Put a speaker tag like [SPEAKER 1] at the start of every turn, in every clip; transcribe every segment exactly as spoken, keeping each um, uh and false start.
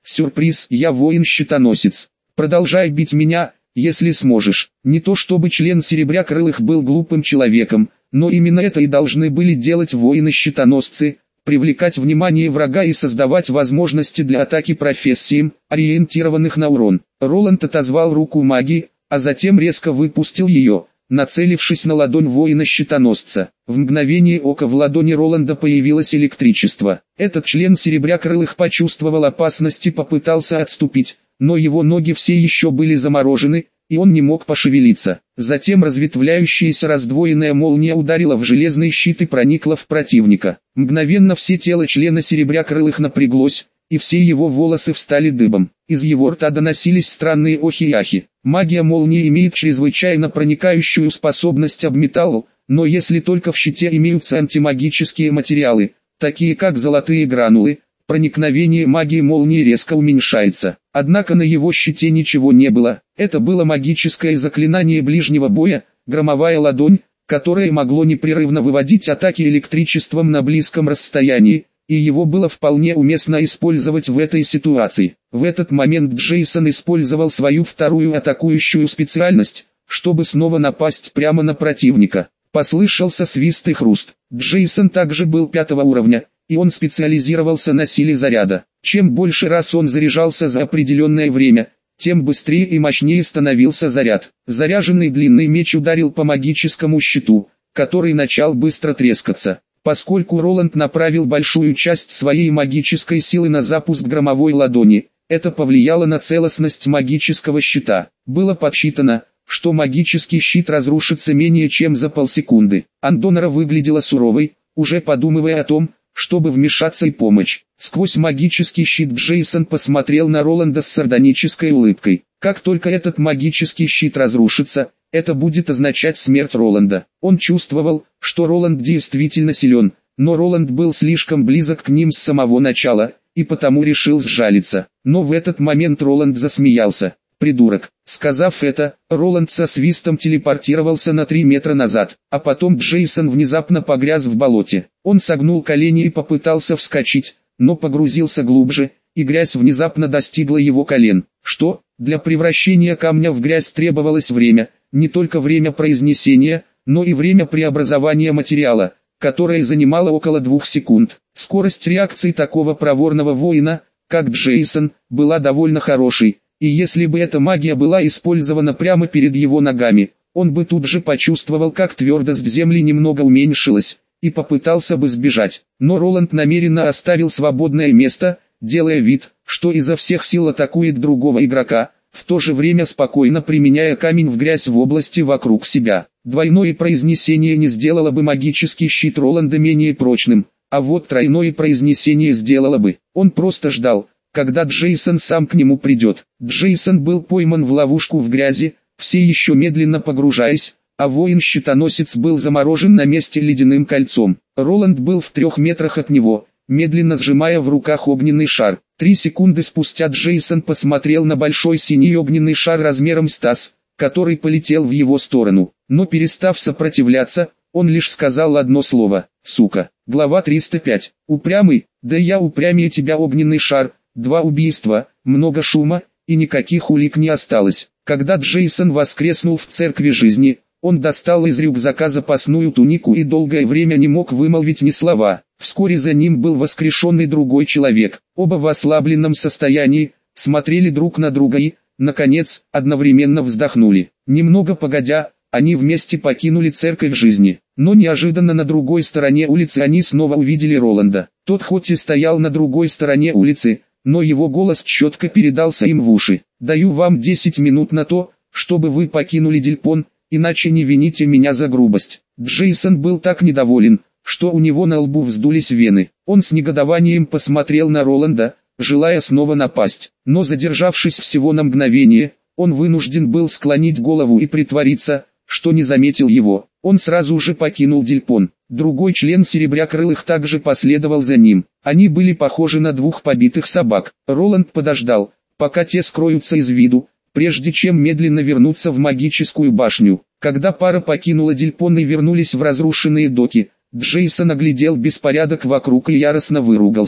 [SPEAKER 1] Сюрприз, я воин-щитоносец. Продолжай бить меня, если сможешь. Не то чтобы член Серебрякрылых был глупым человеком, но именно это и должны были делать воины-щитоносцы, привлекать внимание врага и создавать возможности для атаки профессиям, ориентированных на урон. Роланд отозвал руку магии, а затем резко выпустил ее, нацелившись на ладонь воина-щитоносца. В мгновение ока в ладони Роланда появилось электричество. Этот член Серебрякрылых почувствовал опасность и попытался отступить, но его ноги все еще были заморожены, и он не мог пошевелиться. Затем разветвляющаяся раздвоенная молния ударила в железный щит и проникла в противника. Мгновенно все тело члена Серебрякрылых напряглось, и все его волосы встали дыбом. Из его рта доносились странные охи и ахи. Магия молнии имеет чрезвычайно проникающую способность об металлу, но если только в щите имеются антимагические материалы, такие как золотые гранулы, проникновение магии молнии резко уменьшается. Однако на его щите ничего не было. Это было магическое заклинание ближнего боя, громовая ладонь, которое могло непрерывно выводить атаки электричеством на близком расстоянии, и его было вполне уместно использовать в этой ситуации. В этот момент Джейсон использовал свою вторую атакующую специальность, чтобы снова напасть прямо на противника. Послышался свист и хруст. Джейсон также был пятого уровня, и он специализировался на силе заряда. Чем больше раз он заряжался за определенное время, тем быстрее и мощнее становился заряд. Заряженный длинный меч ударил по магическому щиту, который начал быстро трескаться. Поскольку Роланд направил большую часть своей магической силы на запуск громовой ладони, это повлияло на целостность магического щита. Было подсчитано, что магический щит разрушится менее чем за полсекунды. Андонора выглядела суровой, уже подумывая о том, чтобы вмешаться и помочь. Сквозь магический щит Джейсон посмотрел на Роланда с сардонической улыбкой. Как только этот магический щит разрушится, это будет означать смерть Роланда. Он чувствовал, что Роланд действительно силен, но Роланд был слишком близок к ним с самого начала, и потому решил сжалиться. Но в этот момент Роланд засмеялся. «Придурок». Сказав это, Роланд со свистом телепортировался на три метра назад, а потом Джейсон внезапно погряз в болоте. Он согнул колени и попытался вскочить, но погрузился глубже, и грязь внезапно достигла его колен. Что? Для превращения камня в грязь требовалось время, не только время произнесения, но и время преобразования материала, которое занимало около двух секунд. Скорость реакции такого проворного воина, как Джейсон, была довольно хорошей. И если бы эта магия была использована прямо перед его ногами, он бы тут же почувствовал, как твердость земли немного уменьшилась, и попытался бы сбежать. Но Роланд намеренно оставил свободное место, делая вид, что изо всех сил атакует другого игрока, в то же время спокойно применяя камень в грязь в области вокруг себя. Двойное произнесение не сделало бы магический щит Роланда менее прочным, а вот тройное произнесение сделало бы. Он просто ждал, когда Джейсон сам к нему придет. Джейсон был пойман в ловушку в грязи, все еще медленно погружаясь, а воин-щитоносец был заморожен на месте ледяным кольцом. Роланд был в трех метрах от него, медленно сжимая в руках огненный шар. Три секунды спустя Джейсон посмотрел на большой синий огненный шар размером с таз, который полетел в его сторону. Но перестав сопротивляться, он лишь сказал одно слово: «Сука». Глава триста пять. Упрямый, да я упрямее тебя, огненный шар. Два убийства, много шума, и никаких улик не осталось. Когда Джейсон воскреснул в церкви жизни, он достал из рюкзака запасную тунику и долгое время не мог вымолвить ни слова. Вскоре за ним был воскрешенный другой человек. Оба в ослабленном состоянии, смотрели друг на друга и, наконец, одновременно вздохнули. Немного погодя, они вместе покинули церковь жизни. Но неожиданно на другой стороне улицы они снова увидели Роланда. Тот хоть и стоял на другой стороне улицы, но его голос четко передался им в уши. «Даю вам десять минут на то, чтобы вы покинули Дильпон, иначе не вините меня за грубость». Джейсон был так недоволен, что у него на лбу вздулись вены. Он с негодованием посмотрел на Роланда, желая снова напасть. Но задержавшись всего на мгновение, он вынужден был склонить голову и притвориться, что не заметил его. Он сразу же покинул Дильпон. Другой член Серебрякрылых также последовал за ним. Они были похожи на двух побитых собак. Роланд подождал, пока те скроются из виду, прежде чем медленно вернуться в магическую башню. Когда пара покинула Дильпон и вернулись в разрушенные доки, Джейсон оглядел беспорядок вокруг и яростно выругался.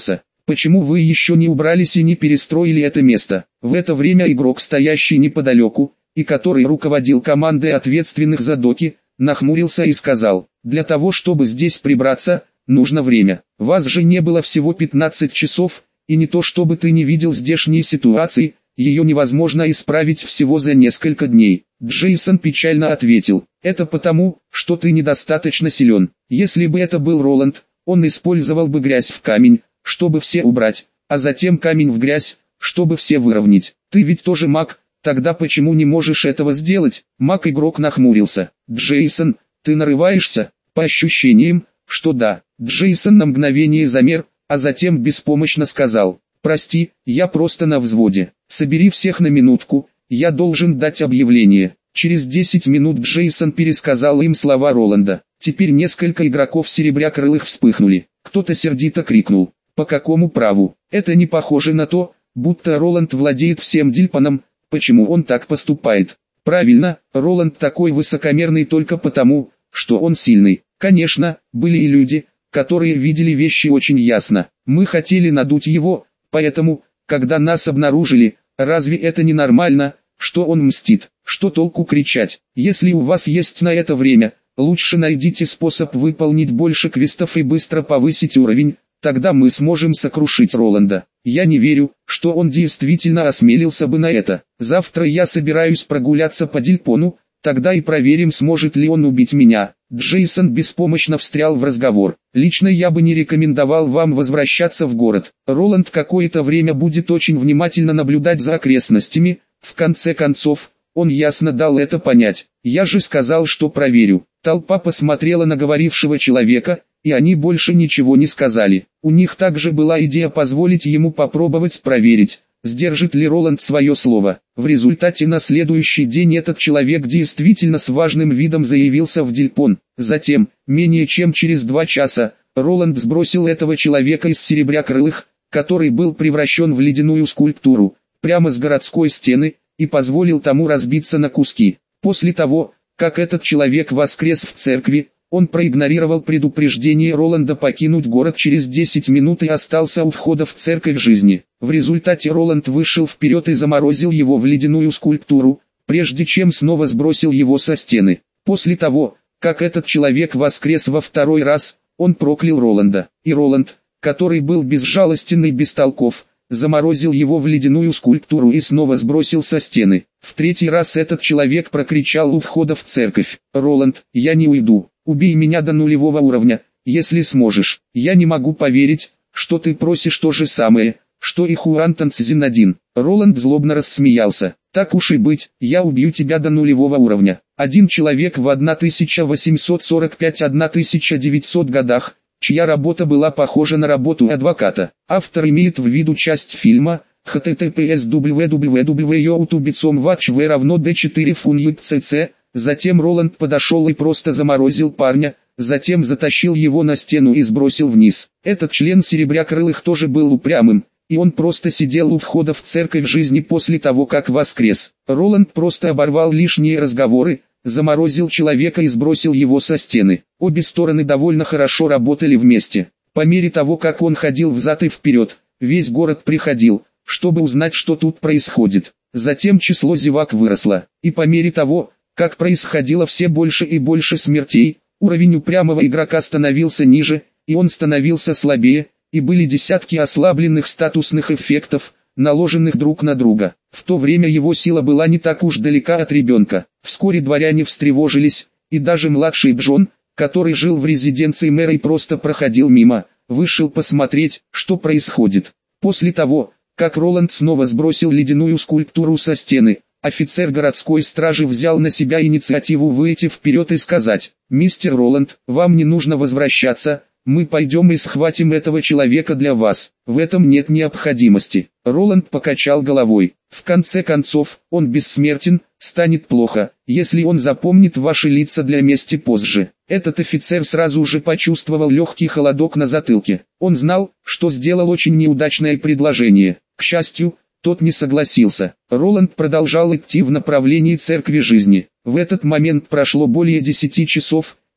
[SPEAKER 1] Почему вы еще не убрались и не перестроили это место? В это время игрок, стоящий неподалеку, и который руководил командой ответственных за доки, нахмурился и сказал: «Для того, чтобы здесь прибраться, нужно время. Вас же не было всего пятнадцать часов, и не то чтобы ты не видел здешней ситуации, ее невозможно исправить всего за несколько дней». Джейсон печально ответил: «Это потому, что ты недостаточно силен. Если бы это был Роланд, он использовал бы грязь в камень, чтобы все убрать, а затем камень в грязь, чтобы все выровнять. Ты ведь тоже маг, тогда почему не можешь этого сделать?» Маг-игрок нахмурился. «Джейсон, ты нарываешься?» «По ощущениям, что да». Джейсон на мгновение замер, а затем беспомощно сказал: «Прости, я просто на взводе. Собери всех на минутку, я должен дать объявление». Через десять минут Джейсон пересказал им слова Роланда. Теперь несколько игроков серебрякрылых вспыхнули. Кто-то сердито крикнул: «По какому праву? Это не похоже на то, будто Роланд владеет всем Дильпаном. Почему он так поступает?» «Правильно, Роланд такой высокомерный только потому, что он сильный». Конечно, были и люди, которые видели вещи очень ясно. Мы хотели надуть его, поэтому, когда нас обнаружили, разве это не нормально, что он мстит? Что толку кричать? Если у вас есть на это время, лучше найдите способ выполнить больше квестов и быстро повысить уровень, тогда мы сможем сокрушить Роланда. Я не верю, что он действительно осмелился бы на это. Завтра я собираюсь прогуляться по Дильпону, тогда и проверим, сможет ли он убить меня». Джейсон беспомощно встрял в разговор. «Лично я бы не рекомендовал вам возвращаться в город. Роланд какое-то время будет очень внимательно наблюдать за окрестностями, в конце концов, он ясно дал это понять. Я же сказал, что проверю». Толпа посмотрела на говорившего человека, и они больше ничего не сказали. У них также была идея позволить ему попробовать проверить, сдержит ли Роланд свое слово. В результате на следующий день этот человек действительно с важным видом заявился в Дильпон. Затем, менее чем через два часа, Роланд сбросил этого человека из серебрякрылых, который был превращен в ледяную скульптуру, прямо с городской стены, и позволил тому разбиться на куски. После того, как этот человек воскрес в церкви, он проигнорировал предупреждение Роланда покинуть город через десять минут и остался у входа в церковь жизни. В результате Роланд вышел вперед и заморозил его в ледяную скульптуру, прежде чем снова сбросил его со стены. После того, как этот человек воскрес во второй раз, он проклял Роланда. И Роланд, который был безжалостен и бестолков, заморозил его в ледяную скульптуру и снова сбросил со стены. В третий раз этот человек прокричал у входа в церковь: «Роланд, я не уйду. Убей меня до нулевого уровня, если сможешь. Я не могу поверить, что ты просишь то же самое, что и Хуан Танцзин один». Роланд злобно рассмеялся. «Так уж и быть, я убью тебя до нулевого уровня». Один человек в тысяча восемьсот сорок пятом — тысяча девятисотом годах, чья работа была похожа на работу адвоката. Автор имеет в виду часть фильма https www.youtube.com watch v равно d четыре func. Затем Роланд подошел и просто заморозил парня, затем затащил его на стену и сбросил вниз. Этот член серебрякрылых тоже был упрямым, и он просто сидел у входа в церковь жизни после того, как воскрес. Роланд просто оборвал лишние разговоры, заморозил человека и сбросил его со стены. Обе стороны довольно хорошо работали вместе. По мере того, как он ходил взад и вперед, весь город приходил, чтобы узнать, что тут происходит. Затем число зевак выросло, и по мере того, как происходило все больше и больше смертей, уровень упрямого игрока становился ниже, и он становился слабее, и были десятки ослабленных статусных эффектов, наложенных друг на друга. В то время его сила была не так уж далека от ребенка. Вскоре дворяне встревожились, и даже младший Джон, который жил в резиденции мэра и просто проходил мимо, вышел посмотреть, что происходит. После того, как Роланд снова сбросил ледяную скульптуру со стены, офицер городской стражи взял на себя инициативу выйти вперед и сказать: «Мистер Роланд, вам не нужно возвращаться, мы пойдем и схватим этого человека для вас, в этом нет необходимости». Роланд покачал головой. «В конце концов, он бессмертен, станет плохо, если он запомнит ваши лица для мести позже». Этот офицер сразу же почувствовал легкий холодок на затылке. Он знал, что сделал очень неудачное предложение. К счастью, тот не согласился. Роланд продолжал идти в направлении церкви жизни. В этот момент прошло более десяти часов,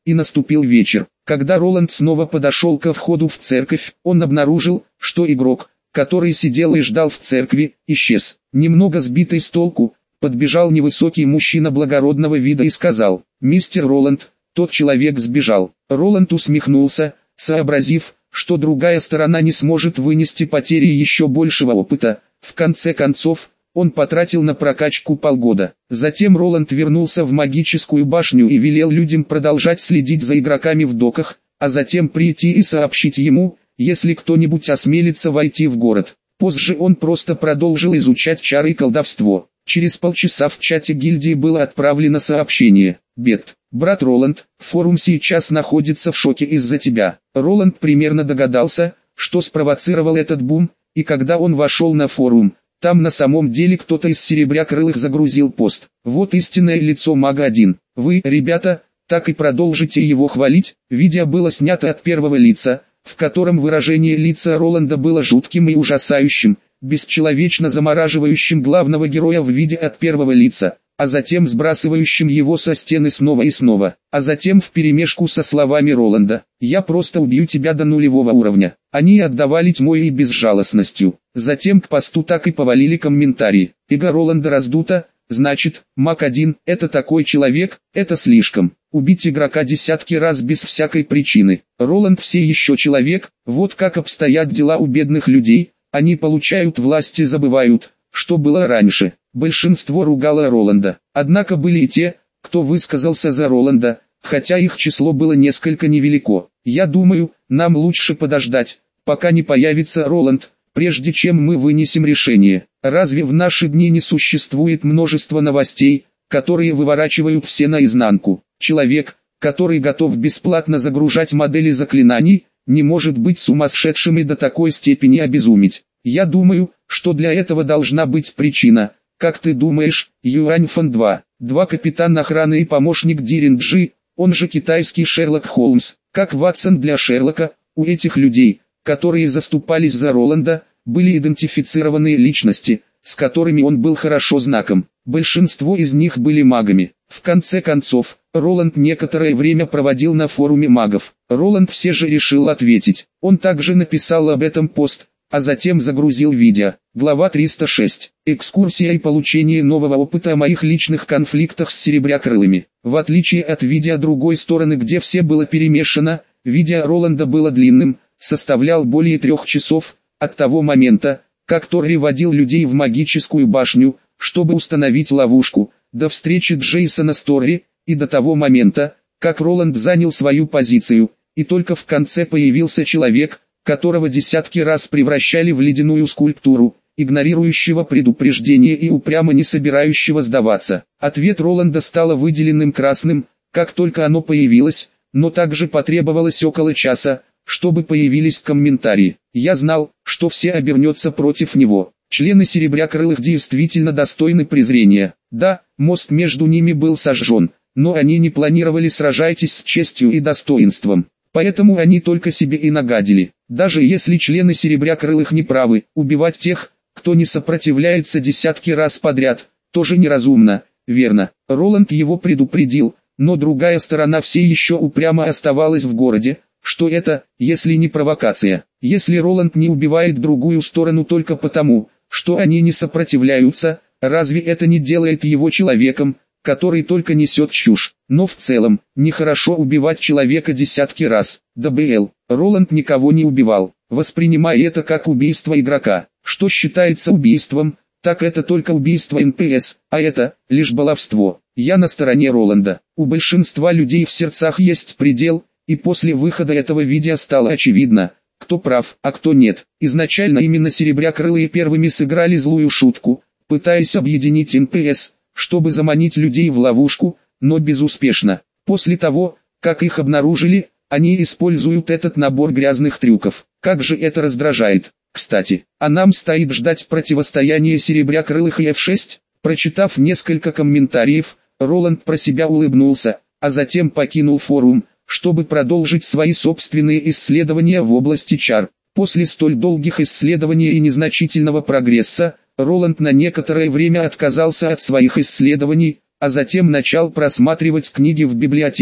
[SPEAKER 1] и наступил вечер. Когда Роланд снова подошел ко входу в церковь, он обнаружил, что игрок, который сидел и ждал в церкви, исчез. Немного сбитый с толку, подбежал невысокий мужчина благородного вида и сказал: «Мистер Роланд, тот человек сбежал». Роланд усмехнулся, сообразив, что другая сторона не сможет вынести потери еще большего опыта. В конце концов, он потратил на прокачку полгода. Затем Роланд вернулся в магическую башню и велел людям продолжать следить за игроками в доках, а затем прийти и сообщить ему, если кто-нибудь осмелится войти в город. Позже он просто продолжил изучать чары и колдовство. Через полчаса в чате гильдии было отправлено сообщение: «Бет, брат Роланд, форум сейчас находится в шоке из-за тебя». Роланд примерно догадался, что спровоцировал этот бум, и когда он вошел на форум, там на самом деле кто-то из серебрякрылых загрузил пост. Вот истинное лицо мага один. Вы, ребята, так и продолжите его хвалить. Видео было снято от первого лица, в котором выражение лица Роланда было жутким и ужасающим, бесчеловечно замораживающим главного героя в виде от первого лица, а затем сбрасывающим его со стены снова и снова, а затем вперемешку со словами Роланда: «Я просто убью тебя до нулевого уровня». Они отдавали тьмой и безжалостностью. Затем к посту так и повалили комментарии: «Эго Роланда раздута, значит, маг один – это такой человек, это слишком. Убить игрока десятки раз без всякой причины. Роланд все еще человек, вот как обстоят дела у бедных людей, они получают власть и забывают, что было раньше». Большинство ругало Роланда. Однако были и те, кто высказался за Роланда, хотя их число было несколько невелико. «Я думаю, нам лучше подождать, пока не появится Роланд, прежде чем мы вынесем решение. Разве в наши дни не существует множество новостей, которые выворачивают все наизнанку? Человек, который готов бесплатно загружать модели заклинаний, не может быть сумасшедшим и до такой степени обезуметь. Я думаю, что для этого должна быть причина. Как ты думаешь, Юаньфан два, два капитан охраны и помощник Диринджи, он же китайский Шерлок Холмс, как Ватсон для Шерлока, у этих людей, которые заступались за Роланда, были идентифицированные личности, с которыми он был хорошо знаком. Большинство из них были магами. В конце концов, Роланд некоторое время проводил на форуме магов. Роланд все же решил ответить. Он также написал об этом пост, а затем загрузил видео. Глава триста шесть. Экскурсия и получение нового опыта о моих личных конфликтах с серебрякрылыми. В отличие от видео другой стороны, где все было перемешано, видео Роланда было длинным, составлял более трех часов, от того момента, как Торри водил людей в магическую башню, чтобы установить ловушку, до встречи Джейсона с Торри, и до того момента, как Роланд занял свою позицию, и только в конце появился человек, которого десятки раз превращали в ледяную скульптуру, игнорирующего предупреждение и упрямо не собирающего сдаваться. Ответ Роланда стало выделенным красным, как только оно появилось, но также потребовалось около часа, чтобы появились комментарии. Я знал, что все обернется против него. Члены серебрякрылых действительно достойны презрения. Да, мост между ними был сожжен, но они не планировали сражайтесь с честью и достоинством. Поэтому они только себе и нагадили. Даже если члены серебрякрылых не правы, убивать тех, кто не сопротивляется десятки раз подряд, тоже неразумно, верно. Роланд его предупредил, но другая сторона все еще упрямо оставалась в городе. Что это, если не провокация? Если Роланд не убивает другую сторону только потому, что они не сопротивляются, разве это не делает его человеком, который только несет чушь? Но в целом, нехорошо убивать человека десятки раз. ДБЛ. Роланд никого не убивал, воспринимая это как убийство игрока. Что считается убийством, так это только убийство эн пи эс, а это лишь баловство. Я на стороне Роланда. У большинства людей в сердцах есть предел, и после выхода этого видео стало очевидно, кто прав, а кто нет. Изначально именно серебрякрылые первыми сыграли злую шутку, пытаясь объединить эн пи эс, чтобы заманить людей в ловушку, но безуспешно. После того, как их обнаружили, они используют этот набор грязных трюков. Как же это раздражает. Кстати, а нам стоит ждать противостояния серебрякрылых и эф шесть? Прочитав несколько комментариев, Роланд про себя улыбнулся, а затем покинул форум, чтобы продолжить свои собственные исследования в области чар. После столь долгих исследований и незначительного прогресса, Роланд на некоторое время отказался от своих исследований, а затем начал просматривать книги в библиотеке.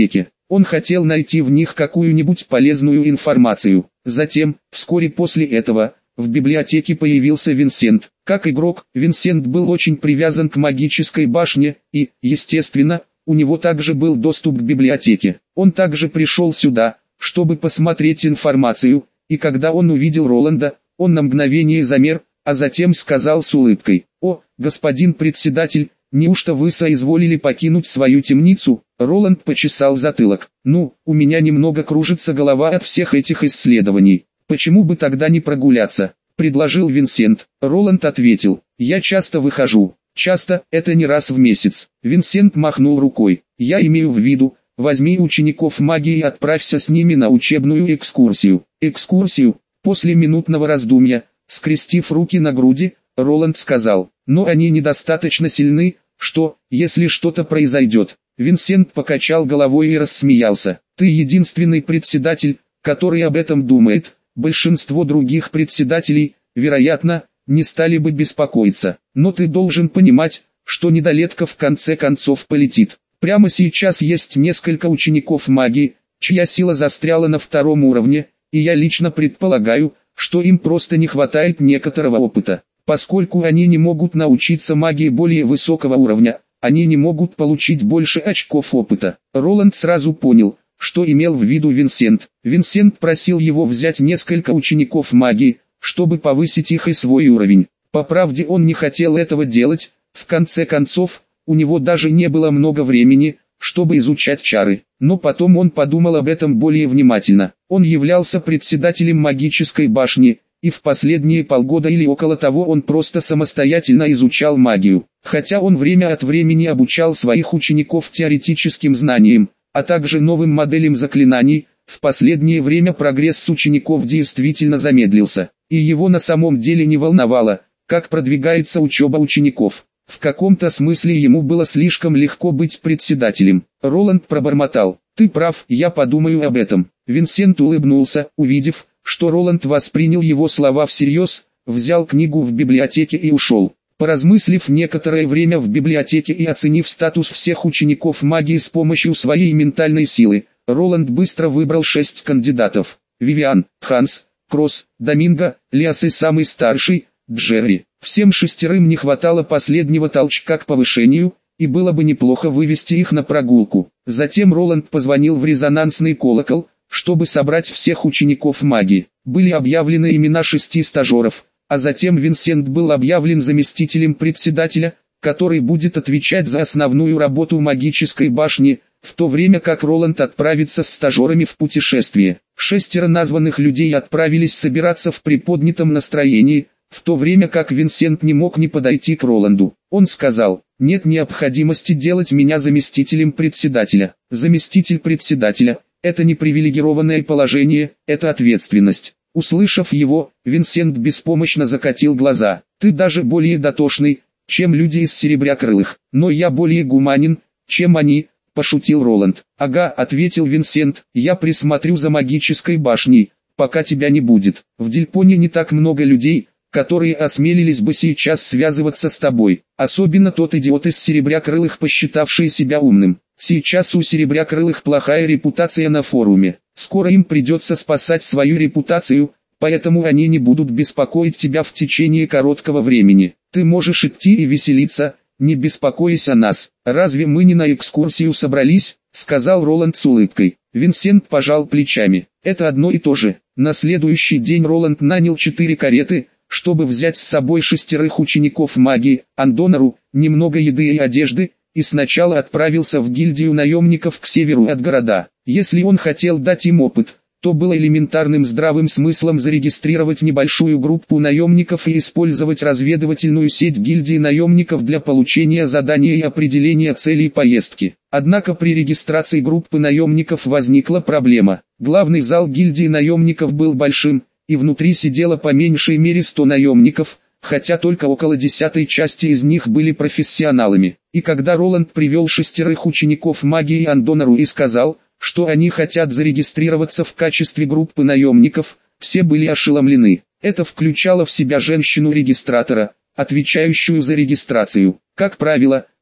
[SPEAKER 1] Он хотел найти в них какую-нибудь полезную информацию. Затем, вскоре после этого, в библиотеке появился Винсент. Как игрок, Винсент был очень привязан к магической башне, и, естественно, у него также был доступ к библиотеке. Он также пришел сюда, чтобы посмотреть информацию, и когда он увидел Роланда, он на мгновение замер, а затем сказал с улыбкой: «О, господин председатель, неужто вы соизволили покинуть свою темницу?» Роланд почесал затылок. «Ну, у меня немного кружится голова от всех этих исследований. Почему бы тогда не прогуляться?» — предложил Винсент. Роланд ответил: «Я часто выхожу. Часто, это не раз в месяц». Винсент махнул рукой. «Я имею в виду, возьми учеников магии и отправься с ними на учебную экскурсию». «Экскурсию?» После минутного раздумья, скрестив руки на груди, Роланд сказал: «Но они недостаточно сильны, что, если что-то произойдет?» Винсент покачал головой и рассмеялся. «Ты единственный председатель, который об этом думает. Большинство других председателей, вероятно, не стали бы беспокоиться. Но ты должен понимать, что недолетка в конце концов полетит. Прямо сейчас есть несколько учеников магии, чья сила застряла на втором уровне, и я лично предполагаю, что им просто не хватает некоторого опыта. Поскольку они не могут научиться магии более высокого уровня, они не могут получить больше очков опыта». Роланд сразу понял, что имел в виду Винсент. Винсент просил его взять несколько учеников магии, чтобы повысить их и свой уровень. По правде он не хотел этого делать, в конце концов, у него даже не было много времени, чтобы изучать чары. Но потом он подумал об этом более внимательно. Он являлся председателем магической башни, и в последние полгода или около того он просто самостоятельно изучал магию. Хотя он время от времени обучал своих учеников теоретическим знаниям, а также новым моделям заклинаний, в последнее время прогресс учеников действительно замедлился, и его на самом деле не волновало, как продвигается учеба учеников. В каком-то смысле ему было слишком легко быть председателем. Роланд пробормотал: «Ты прав, я подумаю об этом». Винсент улыбнулся, увидев, что Роланд воспринял его слова всерьез, взял книгу в библиотеке и ушел. Поразмыслив некоторое время в библиотеке и оценив статус всех учеников магии с помощью своей ментальной силы, Роланд быстро выбрал шесть кандидатов: Вивиан, Ханс, Кросс, Доминго, Лиас и самый старший, Джерри. Всем шестерым не хватало последнего толчка к повышению, и было бы неплохо вывести их на прогулку. Затем Роланд позвонил в резонансный колокол, чтобы собрать всех учеников магии. Были объявлены имена шести стажеров, а затем Винсент был объявлен заместителем председателя, который будет отвечать за основную работу магической башни, в то время как Роланд отправится с стажерами в путешествие. Шестеро названных людей отправились собираться в приподнятом настроении, в то время как Винсент не мог не подойти к Роланду. Он сказал: «Нет необходимости делать меня заместителем председателя. Заместитель председателя – это не привилегированное положение, это ответственность». Услышав его, Винсент беспомощно закатил глаза. «Ты даже более дотошный, чем люди из Серебрякрылых, но я более гуманен, чем они», – пошутил Роланд. «Ага», – ответил Винсент, – «я присмотрю за магической башней, пока тебя не будет. В Дельпоне не так много людей, которые осмелились бы сейчас связываться с тобой, особенно тот идиот из Серебрякрылых, посчитавший себя умным. Сейчас у Серебрякрылых плохая репутация на форуме, скоро им придется спасать свою репутацию, поэтому они не будут беспокоить тебя в течение короткого времени. Ты можешь идти и веселиться, не беспокойся о нас. Разве мы не на экскурсию собрались?» — сказал Роланд с улыбкой. Винсент пожал плечами. «Это одно и то же». На следующий день Роланд нанял четыре кареты, чтобы взять с собой шестерых учеников магии, Андонару, немного еды и одежды, и сначала отправился в гильдию наемников к северу от города. Если он хотел дать им опыт, то было элементарным здравым смыслом зарегистрировать небольшую группу наемников и использовать разведывательную сеть гильдии наемников для получения задания и определения целей поездки. Однако при регистрации группы наемников возникла проблема. Главный зал гильдии наемников был большим, и внутри сидело по меньшей мере сто наемников, хотя только около десятой части из них были профессионалами. И когда Роланд привел шестерых учеников магии Андонару и сказал, что они хотят зарегистрироваться в качестве группы наемников, все были ошеломлены. Это включало в себя женщину-регистратора, отвечающую за регистрацию. Как правило,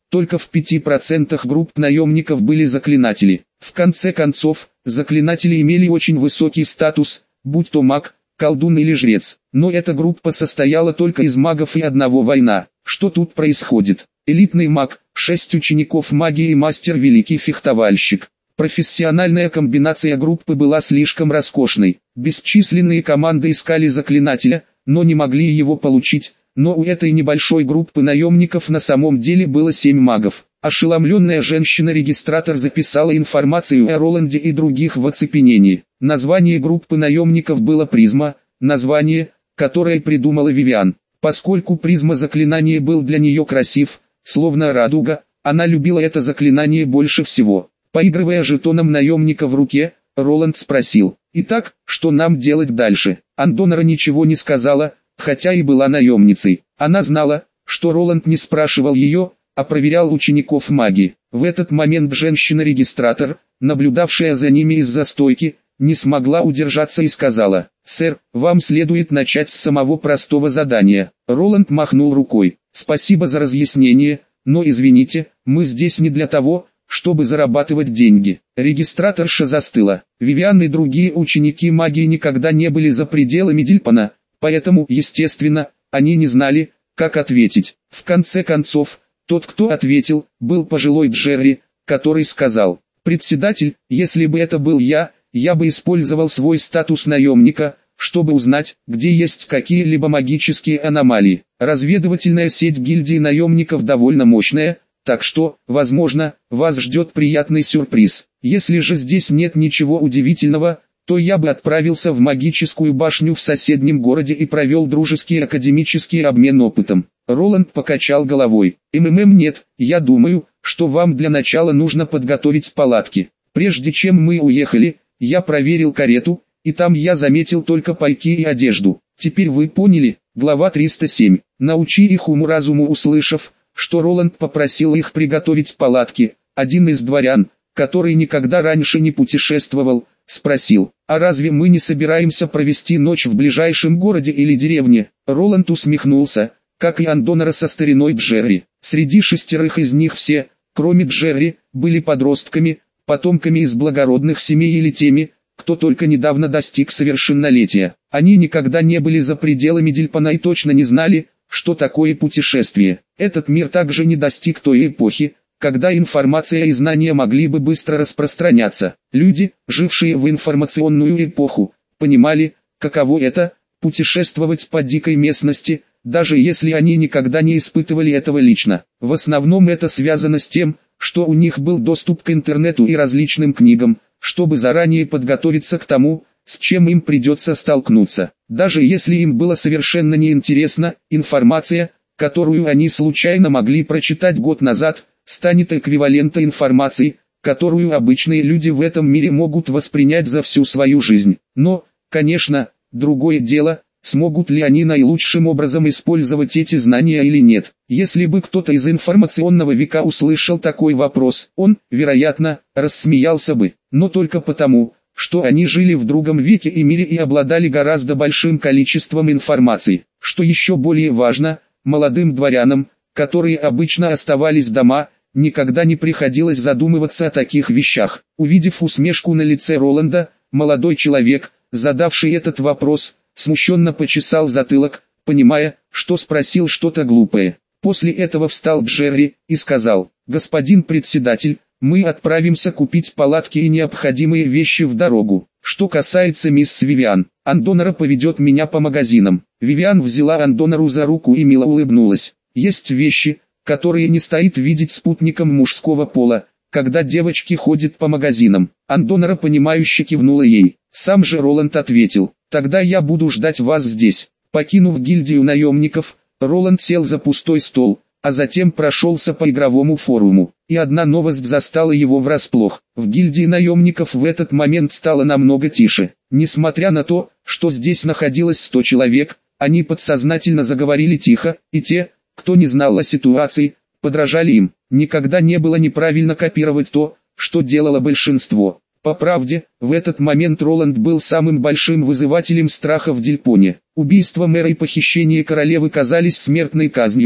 [SPEAKER 1] только в пяти процентах групп наемников были заклинатели. В конце концов, заклинатели имели очень высокий статус, будь то маг, колдун или жрец. Но эта группа состояла только из магов и одного воина. Что тут происходит? Элитный маг, шесть учеников магии и мастер великий фехтовальщик. Профессиональная комбинация группы была слишком роскошной. Бесчисленные команды искали заклинателя, но не могли его получить. Но у этой небольшой группы наемников на самом деле было семь магов. Ошеломленная женщина-регистратор записала информацию о Роланде и других в оцепенении. Название группы наемников было «Призма», название, которое придумала Вивиан. Поскольку призма заклинания был для нее красив, словно радуга, она любила это заклинание больше всего. Поигрывая жетоном наемника в руке, Роланд спросил: «Итак, что нам делать дальше?» Андонара ничего не сказала, хотя и была наемницей. Она знала, что Роланд не спрашивал ее, а проверял учеников магии. В этот момент женщина-регистратор, наблюдавшая за ними из-за стойки, не смогла удержаться и сказала: «Сэр, вам следует начать с самого простого задания». Роланд махнул рукой: «Спасибо за разъяснение, но извините, мы здесь не для того, чтобы зарабатывать деньги». Регистраторша застыла. Вивиан и другие ученики магии никогда не были за пределами Дильпана, поэтому, естественно, они не знали, как ответить. В конце концов, тот, кто ответил, был пожилой Джерри, который сказал: «Председатель, если бы это был я, я бы использовал свой статус наемника, чтобы узнать, где есть какие-либо магические аномалии. Разведывательная сеть гильдии наемников довольно мощная, так что, возможно, вас ждет приятный сюрприз. Если же здесь нет ничего удивительного, то я бы отправился в магическую башню в соседнем городе и провел дружеский академический обмен опытом». Роланд покачал головой. «МММ нет, я думаю, что вам для начала нужно подготовить палатки. Прежде чем мы уехали, я проверил карету, и там я заметил только пайки и одежду. Теперь вы поняли?» Глава триста семь. Научи их уму-разуму. Услышав, что Роланд попросил их приготовить палатки, один из дворян, который никогда раньше не путешествовал, спросил: «А разве мы не собираемся провести ночь в ближайшем городе или деревне?» Роланд усмехнулся, как и Андонара со стариной Джерри. Среди шестерых из них все, кроме Джерри, были подростками, потомками из благородных семей или теми, кто только недавно достиг совершеннолетия. Они никогда не были за пределами Дильпана и точно не знали, что такое путешествие. Этот мир также не достиг той эпохи, когда информация и знания могли бы быстро распространяться. Люди, жившие в информационную эпоху, понимали, каково это – путешествовать по дикой местности, даже если они никогда не испытывали этого лично. В основном это связано с тем, что у них был доступ к интернету и различным книгам, чтобы заранее подготовиться к тому, с чем им придется столкнуться. Даже если им было совершенно неинтересно, информация, которую они случайно могли прочитать год назад, станет эквивалентом информации, которую обычные люди в этом мире могут воспринять за всю свою жизнь. Но, конечно, другое дело, смогут ли они наилучшим образом использовать эти знания или нет. Если бы кто-то из информационного века услышал такой вопрос, он, вероятно, рассмеялся бы, но только потому, что они жили в другом веке и мире и обладали гораздо большим количеством информации. Что еще более важно, молодым дворянам, которые обычно оставались дома, никогда не приходилось задумываться о таких вещах. Увидев усмешку на лице Роланда, молодой человек, задавший этот вопрос, смущенно почесал затылок, понимая, что спросил что-то глупое. После этого встал Джерри и сказал: «Господин председатель, мы отправимся купить палатки и необходимые вещи в дорогу. Что касается мисс Вивиан, Андонара поведет меня по магазинам». Вивиан взяла Андонару за руку и мило улыбнулась. «Есть вещи, которые не стоит видеть спутникам мужского пола, когда девочки ходят по магазинам». Андонара понимающе кивнула ей. Сам же Роланд ответил: «Тогда я буду ждать вас здесь». Покинув гильдию наемников, Роланд сел за пустой стол, а затем прошелся по игровому форуму. И одна новость застала его врасплох. В гильдии наемников в этот момент стало намного тише. Несмотря на то, что здесь находилось сто человек, они подсознательно заговорили тихо, и те, кто не знал о ситуации, подражали им. Никогда не было неправильно копировать то, что делало большинство. По правде, в этот момент Роланд был самым большим вызывателем страха в Дильпоне. Убийство мэра и похищение королевы казались смертной казнью,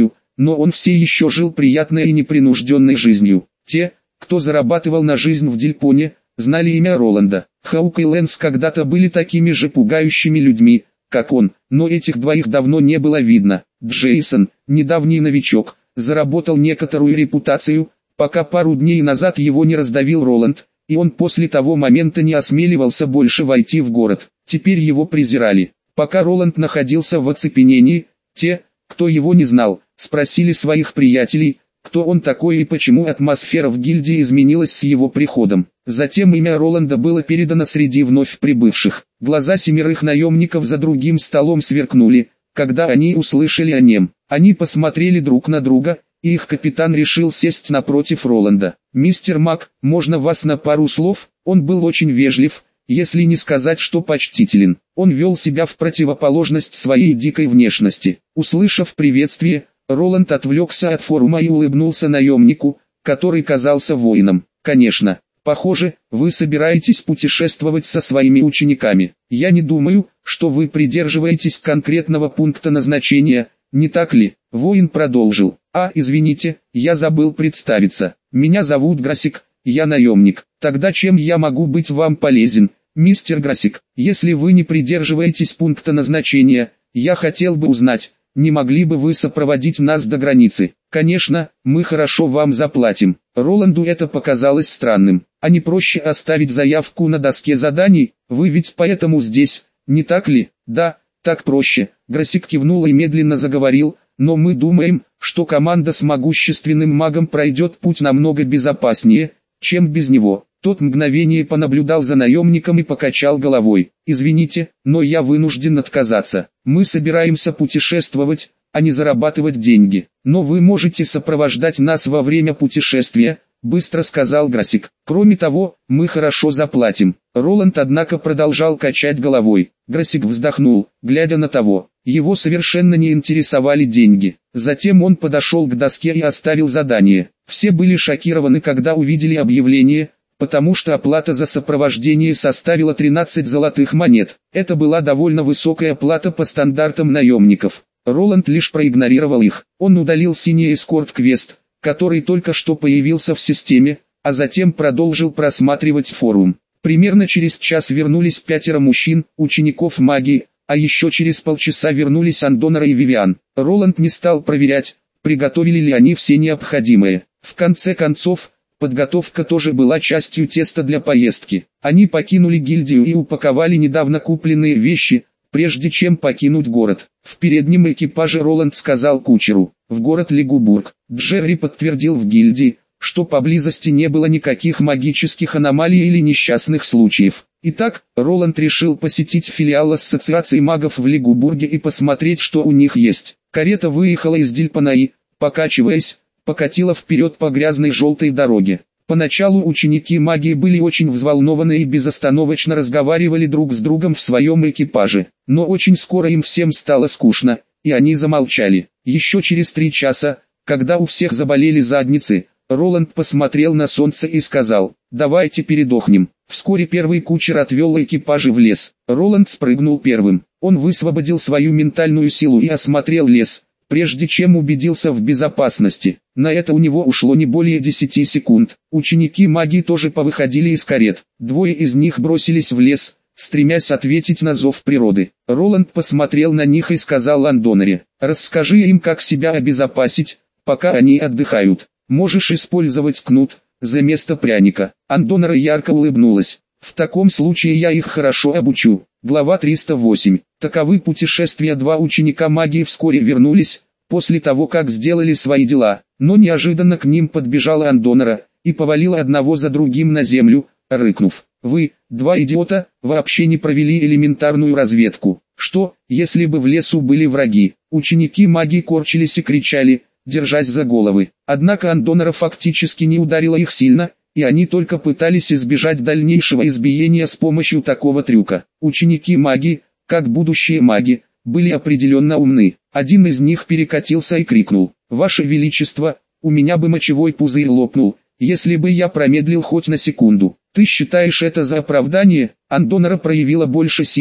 [SPEAKER 1] но он все еще жил приятной и непринужденной жизнью. Те, кто зарабатывал на жизнь в Дильпоне, знали имя Роланда. Хаук и Лэнс когда-то были такими же пугающими людьми, как он, но этих двоих давно не было видно. Джейсон, недавний новичок, заработал некоторую репутацию, пока пару дней назад его не раздавил Роланд, и он после того момента не осмеливался больше войти в город. Теперь его презирали. Пока Роланд находился в оцепенении, те, кто его не знал, спросили своих приятелей, кто он такой и почему атмосфера в гильдии изменилась с его приходом. Затем имя Роланда было передано среди вновь прибывших. Глаза семерых наемников за другим столом сверкнули, когда они услышали о нем. Они посмотрели друг на друга, и их капитан решил сесть напротив Роланда. «Мистер Мак, можно вас на пару слов?» Он был очень вежлив, если не сказать, что почтителен. Он вел себя в противоположность своей дикой внешности. Услышав приветствие, Роланд отвлекся от форума и улыбнулся наемнику, который казался воином. «Конечно. Похоже, вы собираетесь путешествовать со своими учениками. Я не думаю, что вы придерживаетесь конкретного пункта назначения, не так ли?» Воин продолжил. «А, извините, я забыл представиться. Меня зовут Грасик, я наемник. Тогда чем я могу быть вам полезен, мистер Грасик? Если вы не придерживаетесь пункта назначения, я хотел бы узнать, не могли бы вы сопроводить нас до границы? Конечно, мы хорошо вам заплатим». Роланду это показалось странным. А не проще оставить заявку на доске заданий? Вы ведь поэтому здесь, не так ли? Да, так проще. Грасик кивнул и медленно заговорил. Но мы думаем, что команда с могущественным магом пройдет путь намного безопаснее, чем без него. Тот мгновение понаблюдал за наемником и покачал головой. «Извините, но я вынужден отказаться. Мы собираемся путешествовать, а не зарабатывать деньги. Но вы можете сопровождать нас во время путешествия», — быстро сказал Грасик. «Кроме того, мы хорошо заплатим». Роланд, однако, продолжал качать головой. Грасик вздохнул, глядя на того. Его совершенно не интересовали деньги. Затем он подошел к доске и оставил задание. Все были шокированы, когда увидели объявление, потому что оплата за сопровождение составила тринадцать золотых монет. Это была довольно высокая плата по стандартам наемников. Роланд лишь проигнорировал их. Он удалил синий эскорт-квест, который только что появился в системе, а затем продолжил просматривать форум. Примерно через час вернулись пятеро мужчин, учеников магии, а еще через полчаса вернулись Андонара и Вивиан. Роланд не стал проверять, приготовили ли они все необходимое. В конце концов, подготовка тоже была частью теста для поездки. Они покинули гильдию и упаковали недавно купленные вещи, прежде чем покинуть город. В переднем экипаже Роланд сказал кучеру: «В город Лигубург». Джерри подтвердил в гильдии, что поблизости не было никаких магических аномалий или несчастных случаев. Итак, Роланд решил посетить филиал Ассоциации магов в Лигубурге и посмотреть, что у них есть. Карета выехала из Дильпона и, покачиваясь, покатила вперед по грязной желтой дороге. Поначалу ученики магии были очень взволнованы и безостановочно разговаривали друг с другом в своем экипаже. Но очень скоро им всем стало скучно, и они замолчали. Еще через три часа, когда у всех заболели задницы, Роланд посмотрел на солнце и сказал: «Давайте передохнем». Вскоре первый кучер отвел экипажи в лес. Роланд спрыгнул первым. Он высвободил свою ментальную силу и осмотрел лес, прежде чем убедился в безопасности. На это у него ушло не более десяти секунд. Ученики магии тоже повыходили из карет. Двое из них бросились в лес, стремясь ответить на зов природы. Роланд посмотрел на них и сказал Андонаре: «Расскажи им, как себя обезопасить, пока они отдыхают. Можешь использовать кнут за место пряника». Андонара ярко улыбнулась. «В таком случае я их хорошо обучу». Глава триста восемь. Таковы путешествия. Два ученика магии вскоре вернулись, после того как сделали свои дела, но неожиданно к ним подбежала Андонара и повалила одного за другим на землю, рыкнув: «Вы, два идиота, вообще не провели элементарную разведку. Что, если бы в лесу были враги?» Ученики магии корчились и кричали, держась за головы. Однако Андонара фактически не ударила их сильно, и они только пытались избежать дальнейшего избиения с помощью такого трюка. Ученики магии, как будущие маги, были определенно умны. Один из них перекатился и крикнул: «Ваше Величество, у меня бы мочевой пузырь лопнул, если бы я промедлил хоть на секунду». «Ты считаешь это за оправдание?» Андонара проявила больше силы,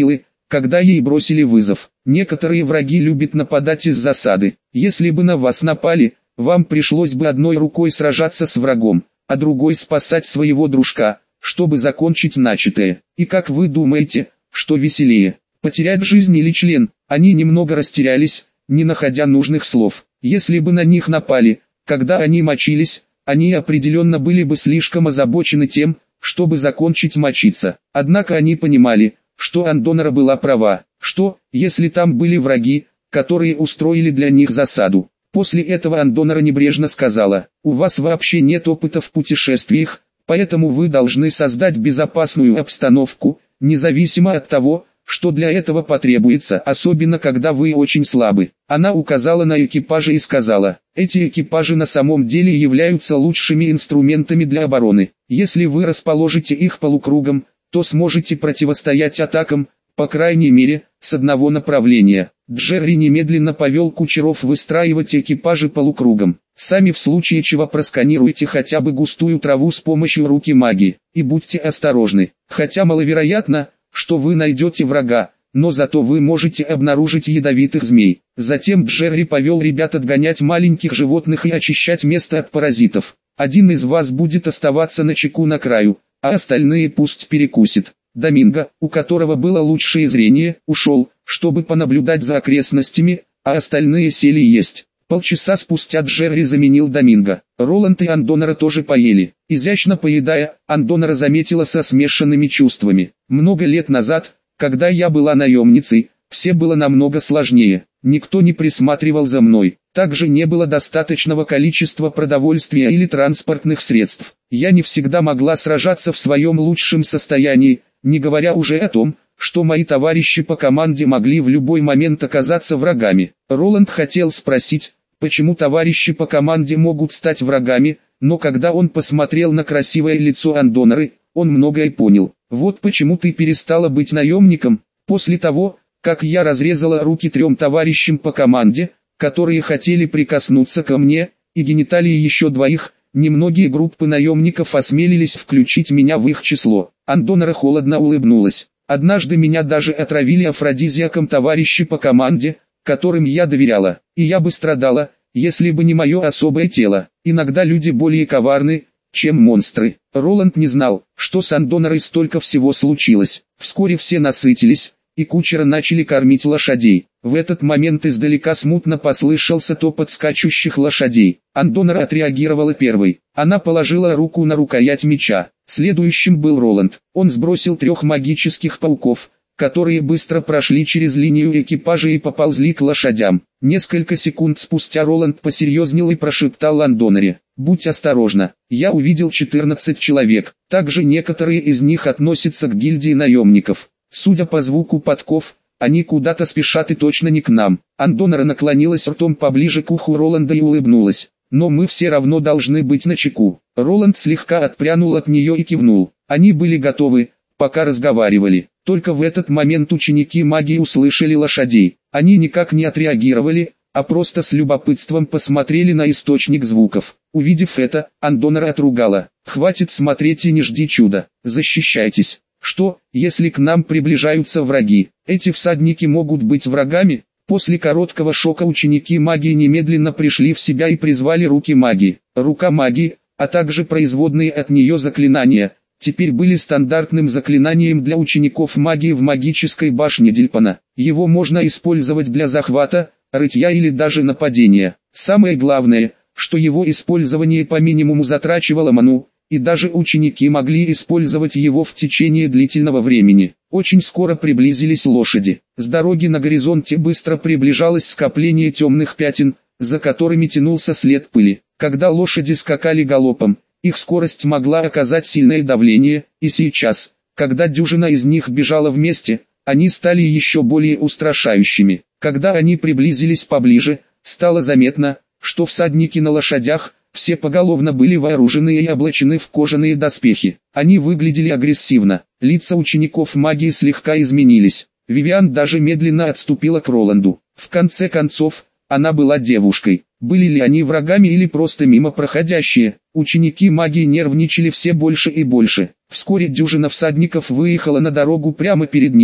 [SPEAKER 1] когда ей бросили вызов. Некоторые враги любят нападать из засады. Если бы на вас напали, вам пришлось бы одной рукой сражаться с врагом, а другой спасать своего дружка, чтобы закончить начатое. И как вы думаете, что веселее, потерять жизнь или член? Они немного растерялись, не находя нужных слов. Если бы на них напали, когда они мочились, они определенно были бы слишком озабочены тем, чтобы закончить мочиться. Однако они понимали, что Андонора была права, что, если там были враги, которые устроили для них засаду. После этого Андонора небрежно сказала: «У вас вообще нет опыта в путешествиях, поэтому вы должны создать безопасную обстановку, независимо от того, что для этого потребуется, особенно когда вы очень слабы». Она указала на экипажи и сказала: «Эти экипажи на самом деле являются лучшими инструментами для обороны. Если вы расположите их полукругом, то сможете противостоять атакам, по крайней мере, с одного направления». Джерри немедленно повел кучеров выстраивать экипажи полукругом. Сами в случае чего просканируйте хотя бы густую траву с помощью руки магии, и будьте осторожны. Хотя маловероятно, что вы найдете врага, но зато вы можете обнаружить ядовитых змей. Затем Джерри повел ребят отгонять маленьких животных и очищать место от паразитов. Один из вас будет оставаться начеку на краю, а остальные пусть перекусит. Доминго, у которого было лучшее зрение, ушел, чтобы понаблюдать за окрестностями, а остальные сели есть. Полчаса спустя Джерри заменил Доминго. Роланд и Андонора тоже поели. Изящно поедая, Андонора заметила со смешанными чувствами: много лет назад, когда я была наемницей, все было намного сложнее. Никто не присматривал за мной. Также не было достаточного количества продовольствия или транспортных средств. Я не всегда могла сражаться в своем лучшем состоянии, не говоря уже о том, что мои товарищи по команде могли в любой момент оказаться врагами. Роланд хотел спросить, почему товарищи по команде могут стать врагами, но когда он посмотрел на красивое лицо Андоноры, он многое понял. «Вот почему ты перестала быть наемником. После того, как я разрезала руки трем товарищам по команде, которые хотели прикоснуться ко мне, и гениталии еще двоих, немногие группы наемников осмелились включить меня в их число». Андонора холодно улыбнулась. «Однажды меня даже отравили афродизиаком товарищи по команде, которым я доверяла, и я бы страдала, если бы не мое особое тело. Иногда люди более коварны, чем монстры». Роланд не знал, что с Андонорой столько всего случилось. Вскоре все насытились, и кучера начали кормить лошадей. В этот момент издалека смутно послышался топот скачущих лошадей. Андонора отреагировала первой. Она положила руку на рукоять меча. Следующим был Роланд. Он сбросил трех магических пауков, которые быстро прошли через линию экипажа и поползли к лошадям. Несколько секунд спустя Роланд посерьезнел и прошептал Андоноре: «Будь осторожна, я увидел четырнадцать человек, также некоторые из них относятся к гильдии наемников. Судя по звуку подков, они куда-то спешат и точно не к нам». Андонора наклонилась ртом поближе к уху Роланда и улыбнулась. «Но мы все равно должны быть начеку». Роланд слегка отпрянул от нее и кивнул. Они были готовы, пока разговаривали. Только в этот момент ученики магии услышали лошадей. Они никак не отреагировали, а просто с любопытством посмотрели на источник звуков. Увидев это, Андонора отругала: «Хватит смотреть и не жди чуда, защищайтесь». «Что, если к нам приближаются враги? Эти всадники могут быть врагами?» После короткого шока ученики магии немедленно пришли в себя и призвали руки магии. Рука магии, а также производные от нее заклинания, теперь были стандартным заклинанием для учеников магии в магической башне Дильпана. Его можно использовать для захвата, рытья или даже нападения. Самое главное, что его использование по минимуму затрачивало ману, и даже ученики могли использовать его в течение длительного времени. Очень скоро приблизились лошади. С дороги на горизонте быстро приближалось скопление темных пятен, за которыми тянулся след пыли. Когда лошади скакали галопом, их скорость могла оказать сильное давление, и сейчас, когда дюжина из них бежала вместе, они стали еще более устрашающими. Когда они приблизились поближе, стало заметно, что всадники на лошадях, все поголовно были вооружены и облачены в кожаные доспехи. Они выглядели агрессивно. Лица учеников магии слегка изменились. Вивиан даже медленно отступила к Роланду. В конце концов, она была девушкой. Были ли они врагами или просто мимо проходящие? Ученики магии нервничали все больше и больше. Вскоре дюжина всадников выехала на дорогу прямо перед ними.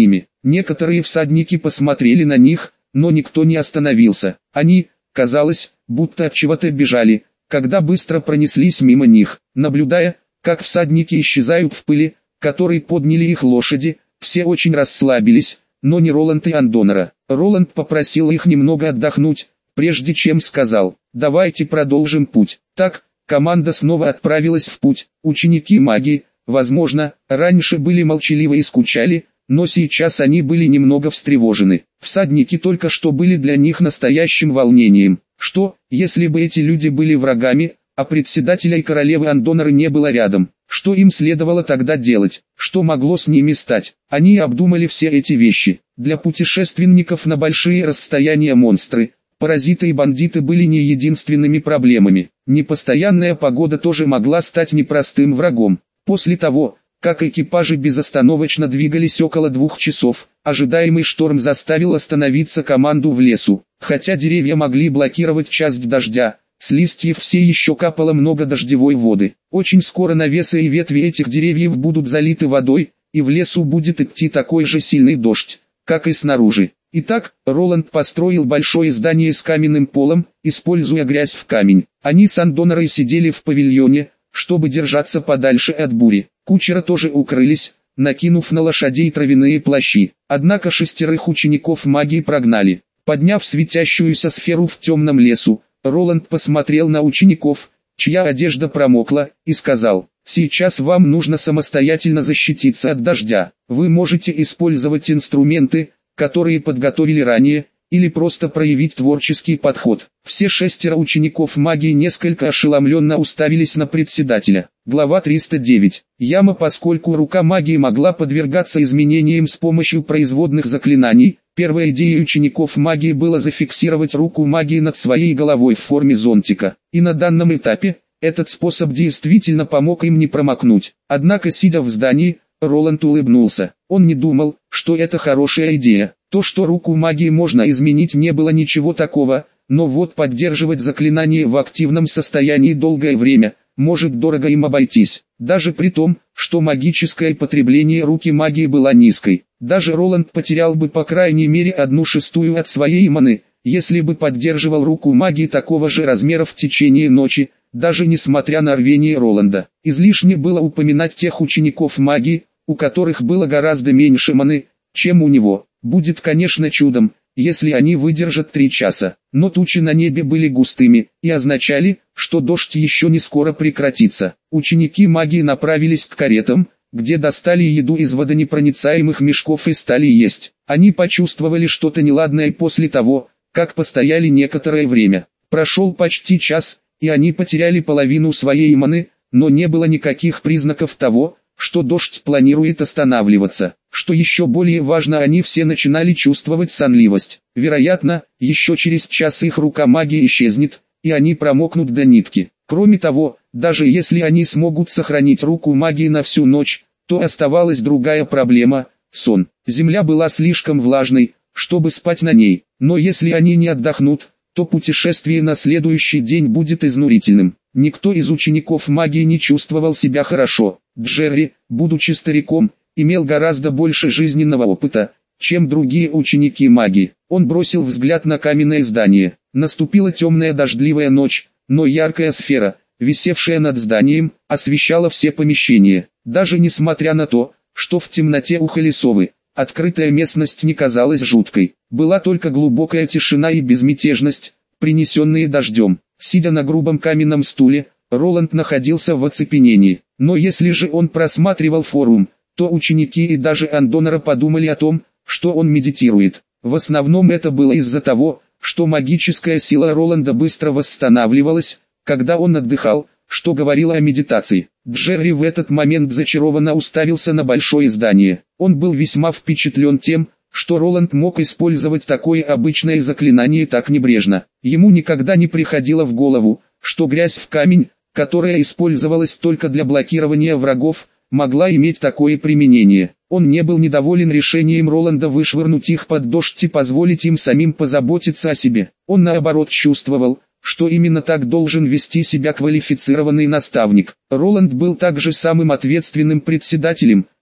[SPEAKER 1] Некоторые всадники посмотрели на них, но никто не остановился. Они, казалось, будто от чего-то бежали, когда быстро пронеслись мимо них. Наблюдая, как всадники исчезают в пыли, которой подняли их лошади, все очень расслабились, но не Роланд и Андонра. Роланд попросил их немного отдохнуть, прежде чем сказал: «Давайте продолжим путь». Так, команда снова отправилась в путь. Ученики магии, возможно, раньше были молчаливы и скучали, но сейчас они были немного встревожены. Всадники только что были для них настоящим волнением. Что, если бы эти люди были врагами, а председателя и королевы Андонры не было рядом? Что им следовало тогда делать? Что могло с ними стать? Они обдумали все эти вещи. Для путешественников на большие расстояния монстры, паразиты и бандиты были не единственными проблемами. Непостоянная погода тоже могла стать непростым врагом. После того, как экипажи безостановочно двигались около двух часов, ожидаемый шторм заставил остановиться команду в лесу. Хотя деревья могли блокировать часть дождя, с листьев все еще капало много дождевой воды. Очень скоро навесы и ветви этих деревьев будут залиты водой, и в лесу будет идти такой же сильный дождь, как и снаружи. Итак, Роланд построил большое здание с каменным полом, используя грязь в камень. Они с Андонрой сидели в павильоне, чтобы держаться подальше от бури. Кучера тоже укрылись, накинув на лошадей травяные плащи. Однако шестерых учеников магии прогнали. Подняв светящуюся сферу в темном лесу, Роланд посмотрел на учеников, чья одежда промокла, и сказал: «Сейчас вам нужно самостоятельно защититься от дождя. Вы можете использовать инструменты, которые подготовили ранее, или просто проявить творческий подход». Все шестеро учеников магии несколько ошеломленно уставились на председателя. Глава триста девять. Яма. Поскольку рука магии могла подвергаться изменениям с помощью производных заклинаний, первой идеей учеников магии было зафиксировать руку магии над своей головой в форме зонтика. И на данном этапе, этот способ действительно помог им не промокнуть. Однако, сидя в здании, Роланд улыбнулся. Он не думал, что это хорошая идея. То, что руку магии можно изменить, не было ничего такого, но вот поддерживать заклинание в активном состоянии долгое время может дорого им обойтись. Даже при том, что магическое потребление руки магии было низкой. Даже Роланд потерял бы по крайней мере одну шестую от своей маны, если бы поддерживал руку магии такого же размера в течение ночи, даже несмотря на рвение Роланда. Излишне было упоминать тех учеников магии, у которых было гораздо меньше маны, чем у него. Будет, конечно, чудом, если они выдержат три часа, но тучи на небе были густыми и означали, что дождь еще не скоро прекратится. Ученики магии направились к каретам, где достали еду из водонепроницаемых мешков и стали есть. Они почувствовали что-то неладное после того, как постояли некоторое время. Прошел почти час, и они потеряли половину своей маны, но не было никаких признаков того, что дождь планирует останавливаться. Что еще более важно, они все начинали чувствовать сонливость. Вероятно, еще через час их рука магии исчезнет, и они промокнут до нитки. Кроме того, даже если они смогут сохранить руку магии на всю ночь, то оставалась другая проблема – сон. Земля была слишком влажной, чтобы спать на ней, но если они не отдохнут, то путешествие на следующий день будет изнурительным. Никто из учеников магии не чувствовал себя хорошо. Джерри, будучи стариком, имел гораздо больше жизненного опыта, чем другие ученики магии. Он бросил взгляд на каменное здание. Наступила темная дождливая ночь, но яркая сфера, висевшая над зданием, освещала все помещения. Даже несмотря на то, что в темноте ухали совы, открытая местность не казалась жуткой. Была только глубокая тишина и безмятежность, принесенные дождем. Сидя на грубом каменном стуле, Роланд находился в оцепенении. Но если же он просматривал форум, то ученики и даже Андонра подумали о том, что он медитирует. В основном это было из-за того, что магическая сила Роланда быстро восстанавливалась, когда он отдыхал, что говорило о медитации. Джерри в этот момент зачарованно уставился на большое здание. Он был весьма впечатлен тем, что Роланд мог использовать такое обычное заклинание так небрежно. Ему никогда не приходило в голову, что грязь в камень, которая использовалась только для блокирования врагов, могла иметь такое применение. Он не был недоволен решением Роланда вышвырнуть их под дождь и позволить им самим позаботиться о себе. Он наоборот чувствовал, что именно так должен вести себя квалифицированный наставник. Роланд был также самым ответственным председателем,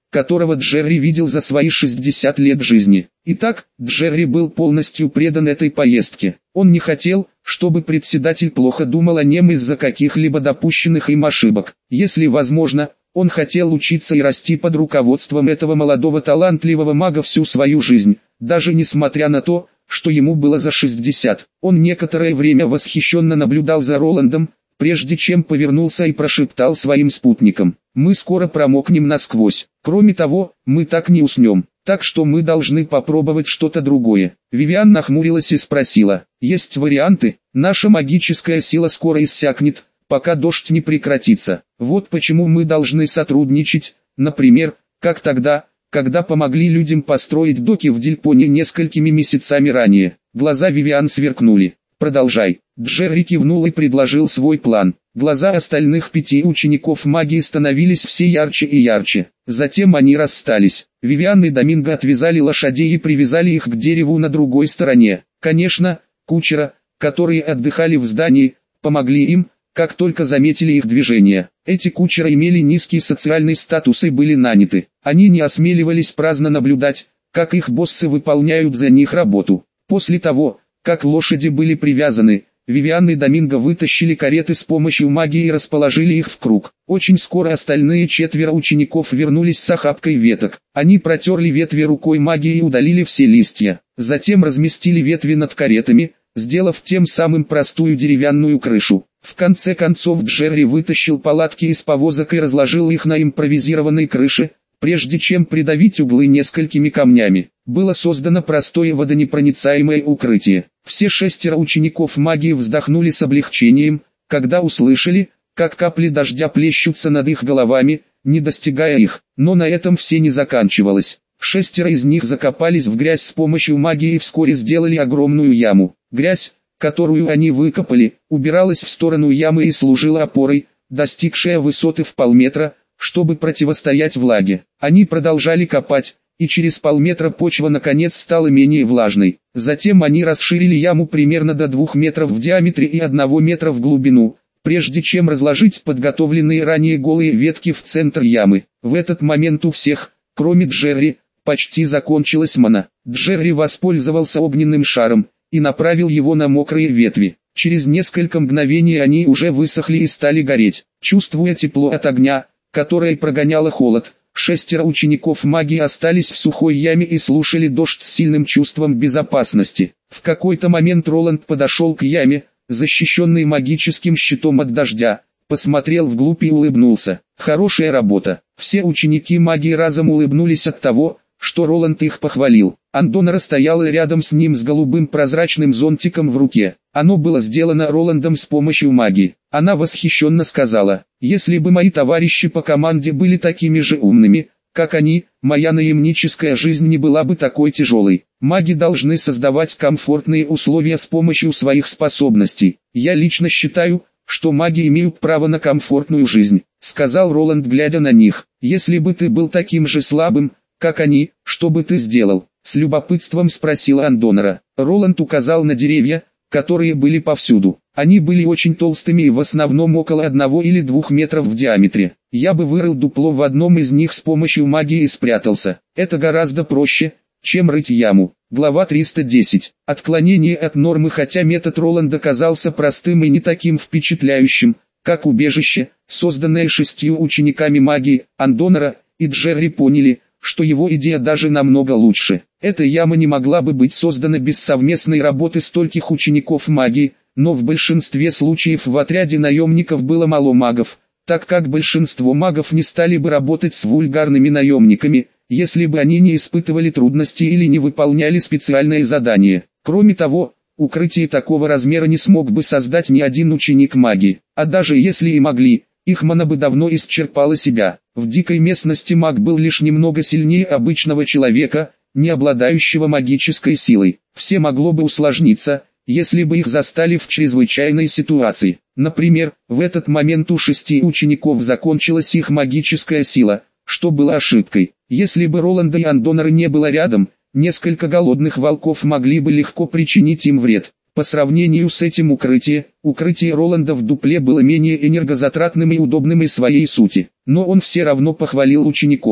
[SPEAKER 1] которого Джерри видел за свои шестьдесят лет жизни. Итак, Джерри был полностью предан этой поездке. Он не хотел, чтобы председатель плохо думал о нем из-за каких-либо допущенных им ошибок. Если возможно, он хотел учиться и расти под руководством этого молодого талантливого мага всю свою жизнь, даже несмотря на то, что ему было за шестьдесят. Он некоторое время восхищенно наблюдал за Роландом, прежде чем повернулся и прошептал своим спутникам: «Мы скоро промокнем насквозь. Кроме того, мы так не уснем, так что мы должны попробовать что-то другое». Вивиан нахмурилась и спросила: «Есть варианты? Наша магическая сила скоро иссякнет, пока дождь не прекратится. Вот почему мы должны сотрудничать, например, как тогда, когда помогли людям построить доки в Дильпоне несколькими месяцами ранее». Глаза Вивиан сверкнули. «Продолжай». Джерри кивнул и предложил свой план. Глаза остальных пяти учеников магии становились все ярче и ярче. Затем они расстались. Вивиан и Доминго отвязали лошадей и привязали их к дереву на другой стороне. Конечно, кучера, которые отдыхали в здании, помогли им, как только заметили их движение. Эти кучеры имели низкий социальный статус и были наняты. Они не осмеливались праздно наблюдать, как их боссы выполняют за них работу. После того, как лошади были привязаны, Вивиан и Доминго вытащили кареты с помощью магии и расположили их в круг. Очень скоро остальные четверо учеников вернулись с охапкой веток. Они протерли ветви рукой магии и удалили все листья. Затем разместили ветви над каретами, сделав тем самым простую деревянную крышу. В конце концов Джерри вытащил палатки из повозок и разложил их на импровизированной крыше, прежде чем придавить углы несколькими камнями. Было создано простое водонепроницаемое укрытие. Все шестеро учеников магии вздохнули с облегчением, когда услышали, как капли дождя плещутся над их головами, не достигая их. Но на этом все не заканчивалось. Шестеро из них закопались в грязь с помощью магии и вскоре сделали огромную яму. Грязь, которую они выкопали, убиралась в сторону ямы и служила опорой, достигшая высоты в полметра, чтобы противостоять влаге. Они продолжали копать, и через полметра почва наконец стала менее влажной. Затем они расширили яму примерно до двух метров в диаметре и одного метра в глубину, прежде чем разложить подготовленные ранее голые ветки в центр ямы. В этот момент у всех, кроме Джерри, почти закончилась мана. Джерри воспользовался огненным шаром и направил его на мокрые ветви. Через несколько мгновений они уже высохли и стали гореть. Чувствуя тепло от огня, которое прогоняло холод, шестеро учеников магии остались в сухой яме и слушали дождь с сильным чувством безопасности. В какой-то момент Роланд подошел к яме, защищенной магическим щитом от дождя, посмотрел вглубь и улыбнулся. Хорошая работа. Все ученики магии разом улыбнулись от того, что Роланд их похвалил. Андонара стояла рядом с ним с голубым прозрачным зонтиком в руке. Оно было сделано Роландом с помощью магии. Она восхищенно сказала: «Если бы мои товарищи по команде были такими же умными, как они, моя наемническая жизнь не была бы такой тяжелой. Маги должны создавать комфортные условия с помощью своих способностей. Я лично считаю, что маги имеют право на комфортную жизнь», — сказал Роланд, глядя на них. «Если бы ты был таким же слабым, как они, что бы ты сделал?» — с любопытством спросила Андонара. Роланд указал на деревья, которые были повсюду. Они были очень толстыми и в основном около одного или двух метров в диаметре. Я бы вырыл дупло в одном из них с помощью магии и спрятался. Это гораздо проще, чем рыть яму. Глава триста десять. Отклонение от нормы. Хотя метод Роланда казался простым и не таким впечатляющим, как убежище, созданное шестью учениками магии, Андонара и Джерри поняли, что его идея даже намного лучше. Эта яма не могла бы быть создана без совместной работы стольких учеников магии, но в большинстве случаев в отряде наемников было мало магов, так как большинство магов не стали бы работать с вульгарными наемниками, если бы они не испытывали трудности или не выполняли специальные задания. Кроме того, укрытие такого размера не смог бы создать ни один ученик магии, а даже если и могли, их мана бы давно исчерпала себя. В дикой местности маг был лишь немного сильнее обычного человека, не обладающего магической силой. Все могло бы усложниться, если бы их застали в чрезвычайной ситуации. Например, в этот момент у шести учеников закончилась их магическая сила, что было ошибкой. Если бы Роланда и Андонара не было рядом, несколько голодных волков могли бы легко причинить им вред. По сравнению с этим укрытие, укрытие Роланда в дупле было менее энергозатратным и удобным из своей сути. Но он все равно похвалил учеников.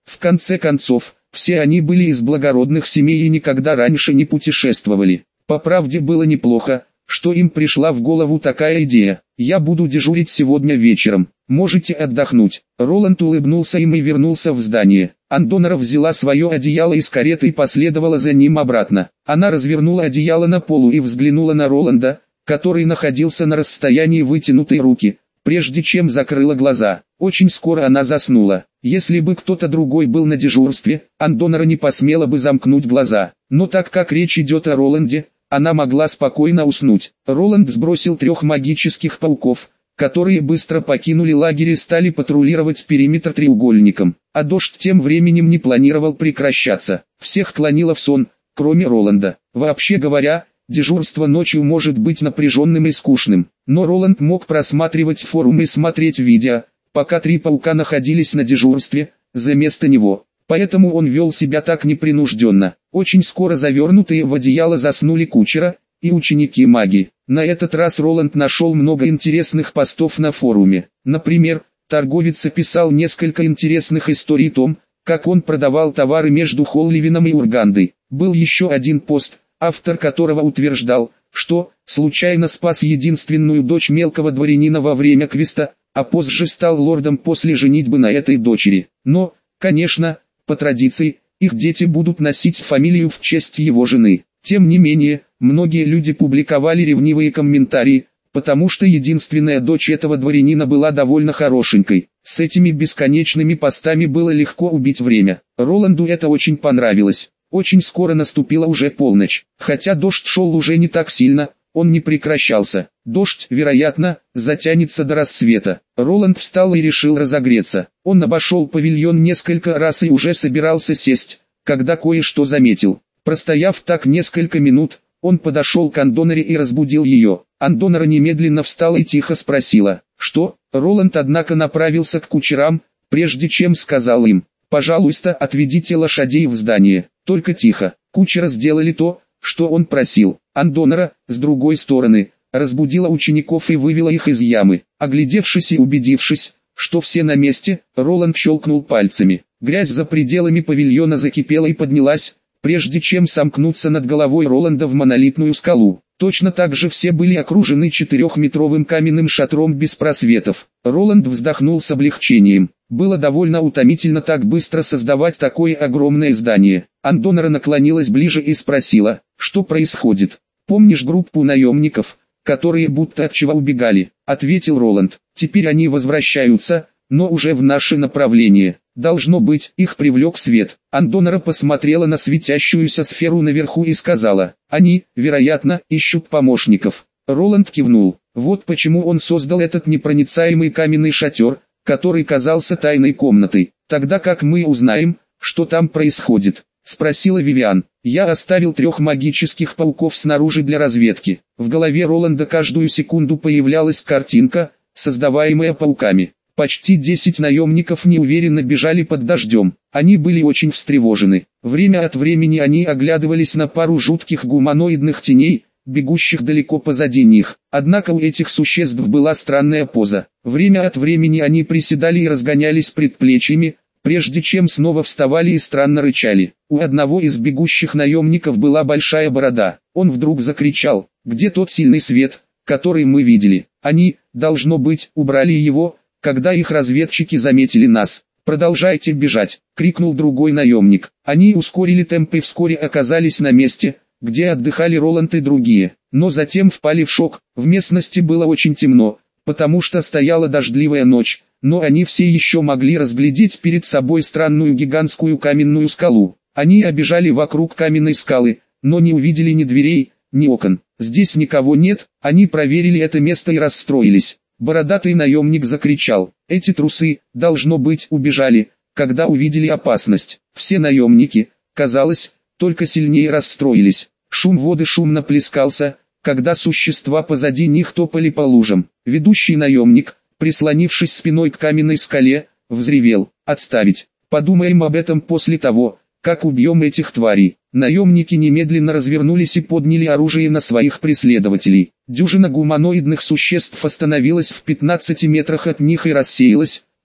[SPEAKER 1] В конце концов, все они были из благородных семей и никогда раньше не путешествовали. По правде было неплохо, что им пришла в голову такая идея. «Я буду дежурить сегодня вечером, можете отдохнуть». Роланд улыбнулся им и вернулся в здание. Андонора взяла свое одеяло из кареты и последовала за ним обратно. Она развернула одеяло на полу и взглянула на Роланда, который находился на расстоянии вытянутой руки, прежде чем закрыла глаза. Очень скоро она заснула. Если бы кто-то другой был на дежурстве, Андонора не посмела бы замкнуть глаза. Но так как речь идет о Роланде, она могла спокойно уснуть. Роланд сбросил трех магических пауков, которые быстро покинули лагерь и стали патрулировать периметр треугольником. А дождь тем временем не планировал прекращаться. Всех клонило в сон, кроме Роланда. Вообще говоря, дежурство ночью может быть напряженным и скучным. Но Роланд мог просматривать форумы и смотреть видео, пока три паука находились на дежурстве, за место него. Поэтому он вел себя так непринужденно. Очень скоро завернутые в одеяло заснули кучера и ученики маги. На этот раз Роланд нашел много интересных постов на форуме. Например, торговец описал несколько интересных историй о том, как он продавал товары между Холливином и Ургандой. Был еще один пост, автор которого утверждал, что случайно спас единственную дочь мелкого дворянина во время квеста, а позже стал лордом после женитьбы на этой дочери. Но, конечно, по традиции, их дети будут носить фамилию в честь его жены. Тем не менее, многие люди публиковали ревнивые комментарии, потому что единственная дочь этого дворянина была довольно хорошенькой. С этими бесконечными постами было легко убить время. Роланду это очень понравилось. Очень скоро наступила уже полночь. Хотя дождь шел уже не так сильно, он не прекращался. Дождь, вероятно, затянется до рассвета. Роланд встал и решил разогреться. Он обошел павильон несколько раз и уже собирался сесть, когда кое-что заметил. Простояв так несколько минут, он подошел к Андоноре и разбудил ее. Андонора немедленно встала и тихо спросила, что? Роланд однако направился к кучерам, прежде чем сказал им, «Пожалуйста, отведите лошадей в здание, только тихо». Кучеры сделали то, что он просил. Андонора, с другой стороны, разбудила учеников и вывела их из ямы. Оглядевшись и убедившись, что все на месте, Роланд щелкнул пальцами. Грязь за пределами павильона закипела и поднялась, прежде чем сомкнуться над головой Роланда в монолитную скалу. Точно так же все были окружены четырехметровым каменным шатром без просветов. Роланд вздохнул с облегчением. Было довольно утомительно так быстро создавать такое огромное здание. Андонора наклонилась ближе и спросила, что происходит. «Помнишь группу наемников, которые будто от чего убегали?» — ответил Роланд. «Теперь они возвращаются, но уже в наше направление. Должно быть, их привлек свет». Андонора посмотрела на светящуюся сферу наверху и сказала, «Они, вероятно, ищут помощников». Роланд кивнул. Вот почему он создал этот непроницаемый каменный шатер, который казался тайной комнатой. «Тогда как мы узнаем, что там происходит?» — спросила Вивиан. «Я оставил трех магических пауков снаружи для разведки». В голове Роланда каждую секунду появлялась картинка, создаваемая пауками. Почти десять наемников неуверенно бежали под дождем. Они были очень встревожены. Время от времени они оглядывались на пару жутких гуманоидных теней, бегущих далеко позади них. Однако у этих существ была странная поза. Время от времени они приседали и разгонялись предплечьями, прежде чем снова вставали и странно рычали. У одного из бегущих наемников была большая борода. Он вдруг закричал, «Где тот сильный свет, который мы видели?» Они, должно быть, убрали его, когда их разведчики заметили нас. «Продолжайте бежать!» — крикнул другой наемник. Они ускорили темп и вскоре оказались на месте, где отдыхали Роланд и другие. Но затем впали в шок. В местности было очень темно, потому что стояла дождливая ночь, но они все еще могли разглядеть перед собой странную гигантскую каменную скалу. Они обежали вокруг каменной скалы, но не увидели ни дверей, ни окон. «Здесь никого нет». Они проверили это место и расстроились. Бородатый наемник закричал, «Эти трусы, должно быть, убежали, когда увидели опасность». Все наемники, казалось, только сильнее расстроились. Шум воды шумно плескался, когда существа позади них топали по лужам. Ведущий наемник, прислонившись спиной к каменной скале, взревел, «Отставить! Подумаем об этом после того, как убьем этих тварей». Наемники немедленно развернулись и подняли оружие на своих преследователей. Дюжина гуманоидных существ остановилась в пятнадцати метрах от них и рассеялась,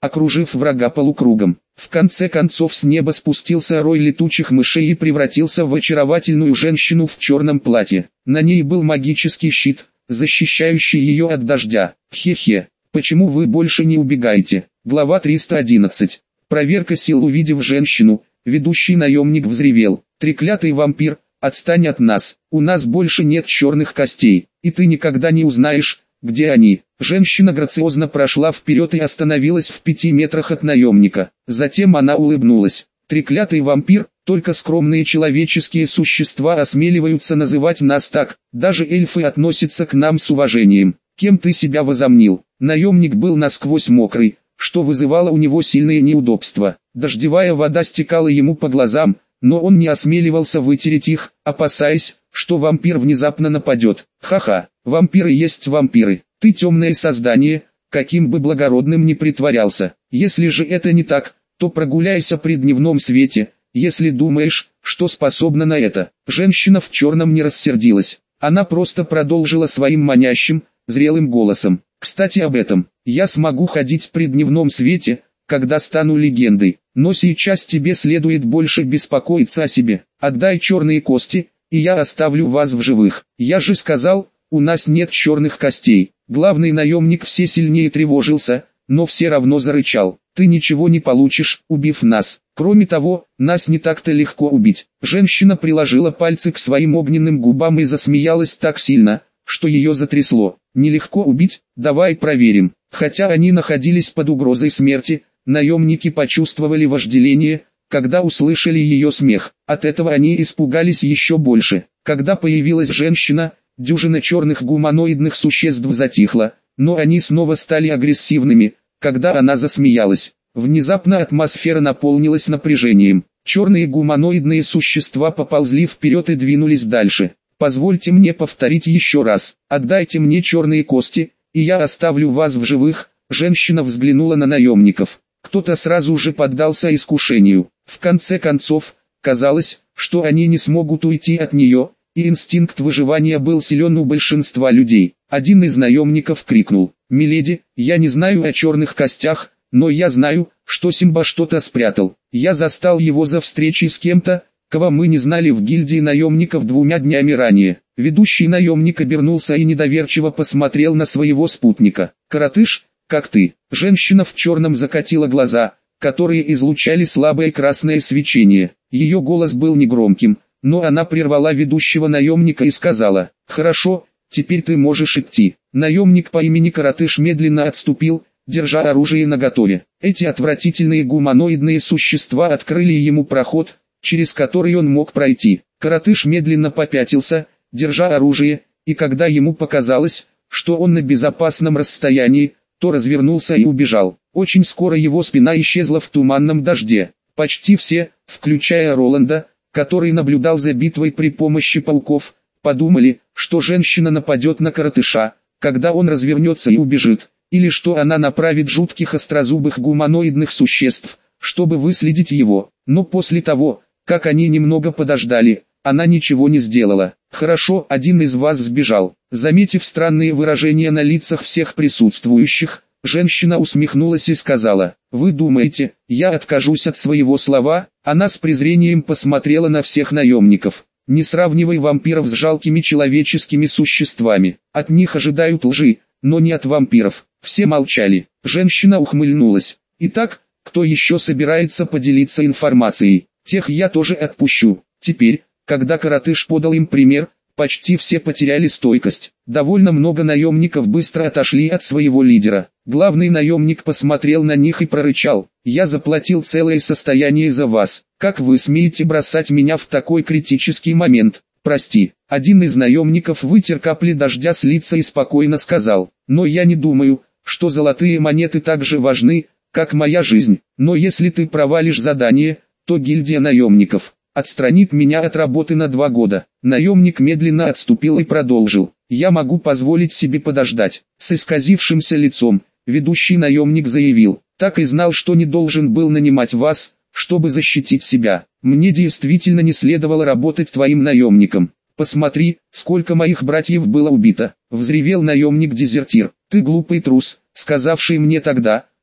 [SPEAKER 1] окружив врага полукругом. В конце концов с неба спустился рой летучих мышей и превратился в очаровательную женщину в черном платье. На ней был магический щит, защищающий ее от дождя. Хе-хе, почему вы больше не убегаете? Глава триста одиннадцать. Проверка сил. Увидев женщину, ведущий наемник взревел: «Треклятый вампир, отстань от нас, у нас больше нет черных костей, и ты никогда не узнаешь, где они». Женщина грациозно прошла вперед и остановилась в пяти метрах от наемника. Затем она улыбнулась. «Треклятый вампир, только скромные человеческие существа осмеливаются называть нас так, даже эльфы относятся к нам с уважением. Кем ты себя возомнил?» Наемник был насквозь мокрый, что вызывало у него сильные неудобства. Дождевая вода стекала ему по глазам, но он не осмеливался вытереть их, опасаясь, что вампир внезапно нападет. «Ха-ха, вампиры есть вампиры, ты темное создание, каким бы благородным ни притворялся. Если же это не так, то прогуляйся при дневном свете, если думаешь, что способна на это». Женщина в черном не рассердилась, она просто продолжила своим манящим, зрелым голосом: «Кстати об этом, я смогу ходить при дневном свете, когда стану легендой, но сейчас тебе следует больше беспокоиться о себе. Отдай черные кости, и я оставлю вас в живых». «Я же сказал, у нас нет черных костей». Главный наемник все сильнее тревожился, но все равно зарычал: «Ты ничего не получишь, убив нас. Кроме того, нас не так-то легко убить». Женщина приложила пальцы к своим огненным губам и засмеялась так сильно, что ее затрясло. «Нелегко убить? Давай проверим». Хотя они находились под угрозой смерти, наемники почувствовали вожделение, когда услышали ее смех. От этого они испугались еще больше. Когда появилась женщина, дюжина черных гуманоидных существ затихла, но они снова стали агрессивными, когда она засмеялась. Внезапно атмосфера наполнилась напряжением. Черные гуманоидные существа поползли вперед и двинулись дальше. «Позвольте мне повторить еще раз. Отдайте мне черные кости, и я оставлю вас в живых». Женщина взглянула на наемников. Кто-то сразу же поддался искушению. В конце концов, казалось, что они не смогут уйти от нее, и инстинкт выживания был силен у большинства людей. Один из наемников крикнул: «Миледи, я не знаю о черных костях, но я знаю, что Симба что-то спрятал. Я застал его за встречей с кем-то, кого мы не знали в гильдии наемников двумя днями ранее». Ведущий наемник обернулся и недоверчиво посмотрел на своего спутника. «Коротыш, как ты?» Женщина в черном закатила глаза, которые излучали слабое красное свечение. Ее голос был негромким, но она прервала ведущего наемника и сказала: «Хорошо, теперь ты можешь идти». Наемник по имени Коротыш медленно отступил, держа оружие наготове. Эти отвратительные гуманоидные существа открыли ему проход, через который он мог пройти. Коротыш медленно попятился, держа оружие, и когда ему показалось, что он на безопасном расстоянии, то развернулся и убежал. Очень скоро его спина исчезла в туманном дожде. Почти все, включая Роланда, который наблюдал за битвой при помощи пауков, подумали, что женщина нападет на Коротыша, когда он развернется и убежит, или что она направит жутких острозубых гуманоидных существ, чтобы выследить его. Но после того, как они немного подождали, она ничего не сделала. «Хорошо, один из вас сбежал». Заметив странные выражения на лицах всех присутствующих, женщина усмехнулась и сказала: «Вы думаете, я откажусь от своего слова?» Она с презрением посмотрела на всех наемников. «Не сравнивай вампиров с жалкими человеческими существами. От них ожидают лжи, но не от вампиров». Все молчали. Женщина ухмыльнулась. «Итак, кто еще собирается поделиться информацией? Тех я тоже отпущу». Теперь, когда Коротыш подал им пример, почти все потеряли стойкость. Довольно много наемников быстро отошли от своего лидера. Главный наемник посмотрел на них и прорычал: «Я заплатил целое состояние за вас. Как вы смеете бросать меня в такой критический момент?» «Прости». Один из наемников вытер капли дождя с лица и спокойно сказал: «Но я не думаю, что золотые монеты так же важны, как моя жизнь. Но если ты провалишь задание, то гильдия наемников отстранит меня от работы на два года». Наемник медленно отступил и продолжил: «Я могу позволить себе подождать». С исказившимся лицом, ведущий наемник заявил: «Так и знал, что не должен был нанимать вас, чтобы защитить себя. Мне действительно не следовало работать твоим наемником. Посмотри, сколько моих братьев было убито». Взревел наемник-дезертир: «Ты глупый трус, сказавший мне тогда,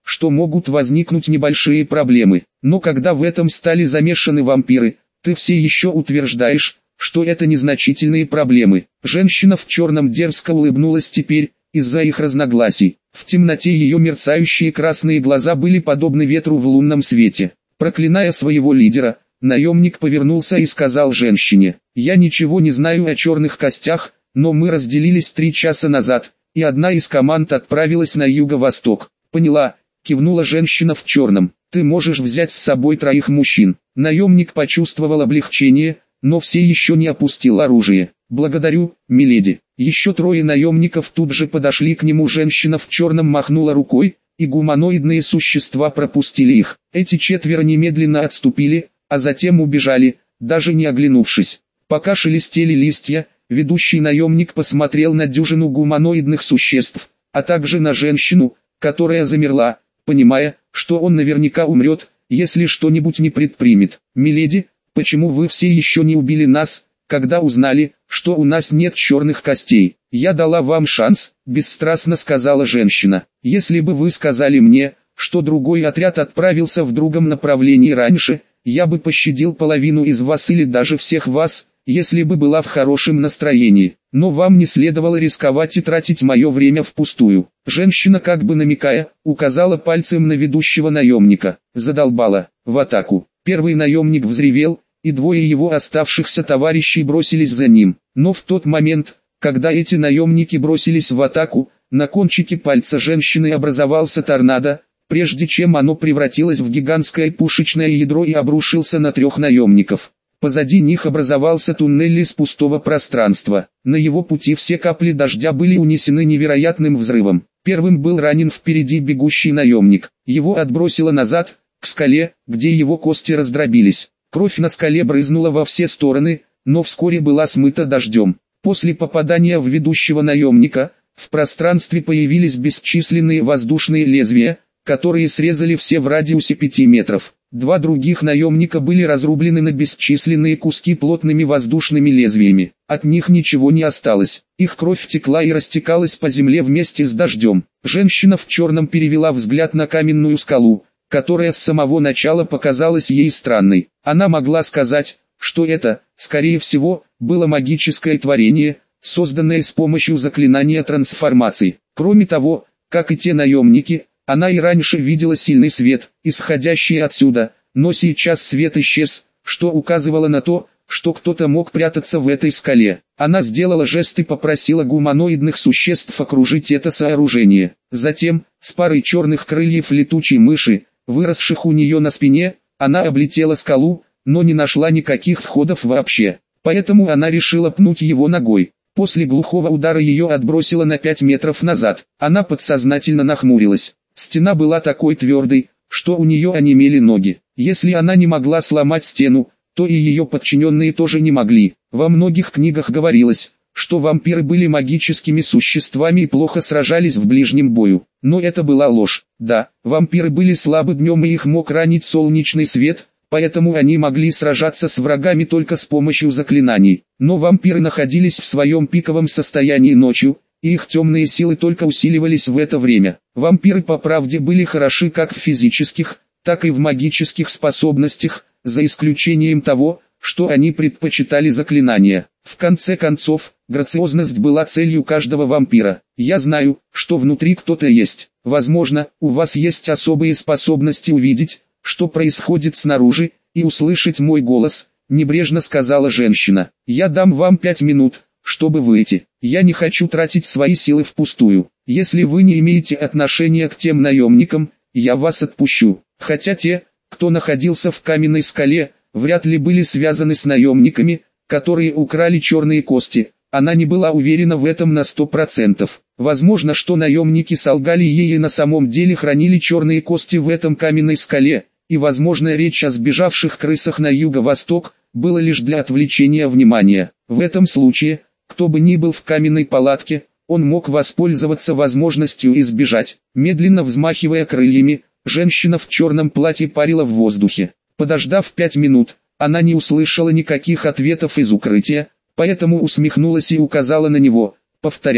[SPEAKER 1] что могут возникнуть небольшие проблемы. Но когда в этом стали замешаны вампиры, ты все еще утверждаешь, что это незначительные проблемы. Женщина в черном дерзко улыбнулась теперь, из-за их разногласий. В темноте ее мерцающие красные глаза были подобны ветру в лунном свете. Проклиная своего лидера, наемник повернулся и сказал женщине: «Я ничего не знаю о черных костях, но мы разделились три часа назад, и одна из команд отправилась на юго-восток». «Поняла», — кивнула женщина в черном. «Ты можешь взять с собой троих мужчин». Наемник почувствовал облегчение, но все еще не опустил оружие. «Благодарю, миледи». Еще трое наемников тут же подошли к нему. Женщина в черном махнула рукой, и гуманоидные существа пропустили их. Эти четверо немедленно отступили, а затем убежали, даже не оглянувшись. Пока шелестели листья, ведущий наемник посмотрел на дюжину гуманоидных существ, а также на женщину, которая замерла, понимая, что он наверняка умрет, если что-нибудь не предпримет. «Миледи, почему вы все еще не убили нас, когда узнали, что у нас нет черных костей?» «Я дала вам шанс», — бесстрастно сказала женщина. «Если бы вы сказали мне, что другой отряд отправился в другом направлении раньше, я бы пощадил половину из вас или даже всех вас, если бы была в хорошем настроении. Но вам не следовало рисковать и тратить мое время впустую». Женщина, как бы намекая, указала пальцем на ведущего наемника. Задолбала. В атаку. Первый наемник взревел, и двое его оставшихся товарищей бросились за ним. Но в тот момент, когда эти наемники бросились в атаку, на кончике пальца женщины образовался торнадо, прежде чем оно превратилось в гигантское пушечное ядро и обрушился на трех наемников. Позади них образовался туннель из пустого пространства. На его пути все капли дождя были унесены невероятным взрывом. Первым был ранен впереди бегущий наемник. Его отбросило назад, к скале, где его кости раздробились. Кровь на скале брызнула во все стороны, но вскоре была смыта дождем. После попадания в ведущего наемника, в пространстве появились бесчисленные воздушные лезвия, которые срезали все в радиусе пяти метров. Два других наемника были разрублены на бесчисленные куски плотными воздушными лезвиями. От них ничего не осталось. Их кровь текла и растекалась по земле вместе с дождем. Женщина в черном перевела взгляд на каменную скалу, которая с самого начала показалась ей странной. Она могла сказать, что это, скорее всего, было магическое творение, созданное с помощью заклинания трансформации. Кроме того, как и те наемники, она и раньше видела сильный свет, исходящий отсюда, но сейчас свет исчез, что указывало на то, что кто-то мог прятаться в этой скале. Она сделала жест и попросила гуманоидных существ окружить это сооружение. Затем, с парой черных крыльев летучей мыши, выросших у нее на спине, она облетела скалу, но не нашла никаких входов вообще. Поэтому она решила пнуть его ногой. После глухого удара ее отбросило на пять метров назад. Она подсознательно нахмурилась. Стена была такой твердой, что у нее онемели ноги. Если она не могла сломать стену, то и ее подчиненные тоже не могли. Во многих книгах говорилось, что вампиры были магическими существами и плохо сражались в ближнем бою. Но это была ложь. Да, вампиры были слабы днем и их мог ранить солнечный свет, поэтому они могли сражаться с врагами только с помощью заклинаний. Но вампиры находились в своем пиковом состоянии ночью, и их темные силы только усиливались в это время. Вампиры по правде были хороши как в физических, так и в магических способностях, за исключением того, что они предпочитали заклинания. В конце концов, грациозность была целью каждого вампира. Я знаю, что внутри кто-то есть. Возможно, у вас есть особые способности увидеть, что происходит снаружи, и услышать мой голос, небрежно сказала женщина. Я дам вам пять минут, чтобы выйти. Я не хочу тратить свои силы впустую. Если вы не имеете отношения к тем наемникам, я вас отпущу. Хотя те, кто находился в каменной скале, вряд ли были связаны с наемниками, которые украли черные кости. Она не была уверена в этом на сто процентов. Возможно, что наемники солгали ей и на самом деле хранили черные кости в этом каменной скале, и возможно речь о сбежавших крысах на юго-восток, было лишь для отвлечения внимания. В этом случае, кто бы ни был в каменной палатке, он мог воспользоваться возможностью и сбежать. Медленно взмахивая крыльями, женщина в черном платье парила в воздухе. Подождав пять минут, она не услышала никаких ответов из укрытия, поэтому усмехнулась и указала на него, повторяя: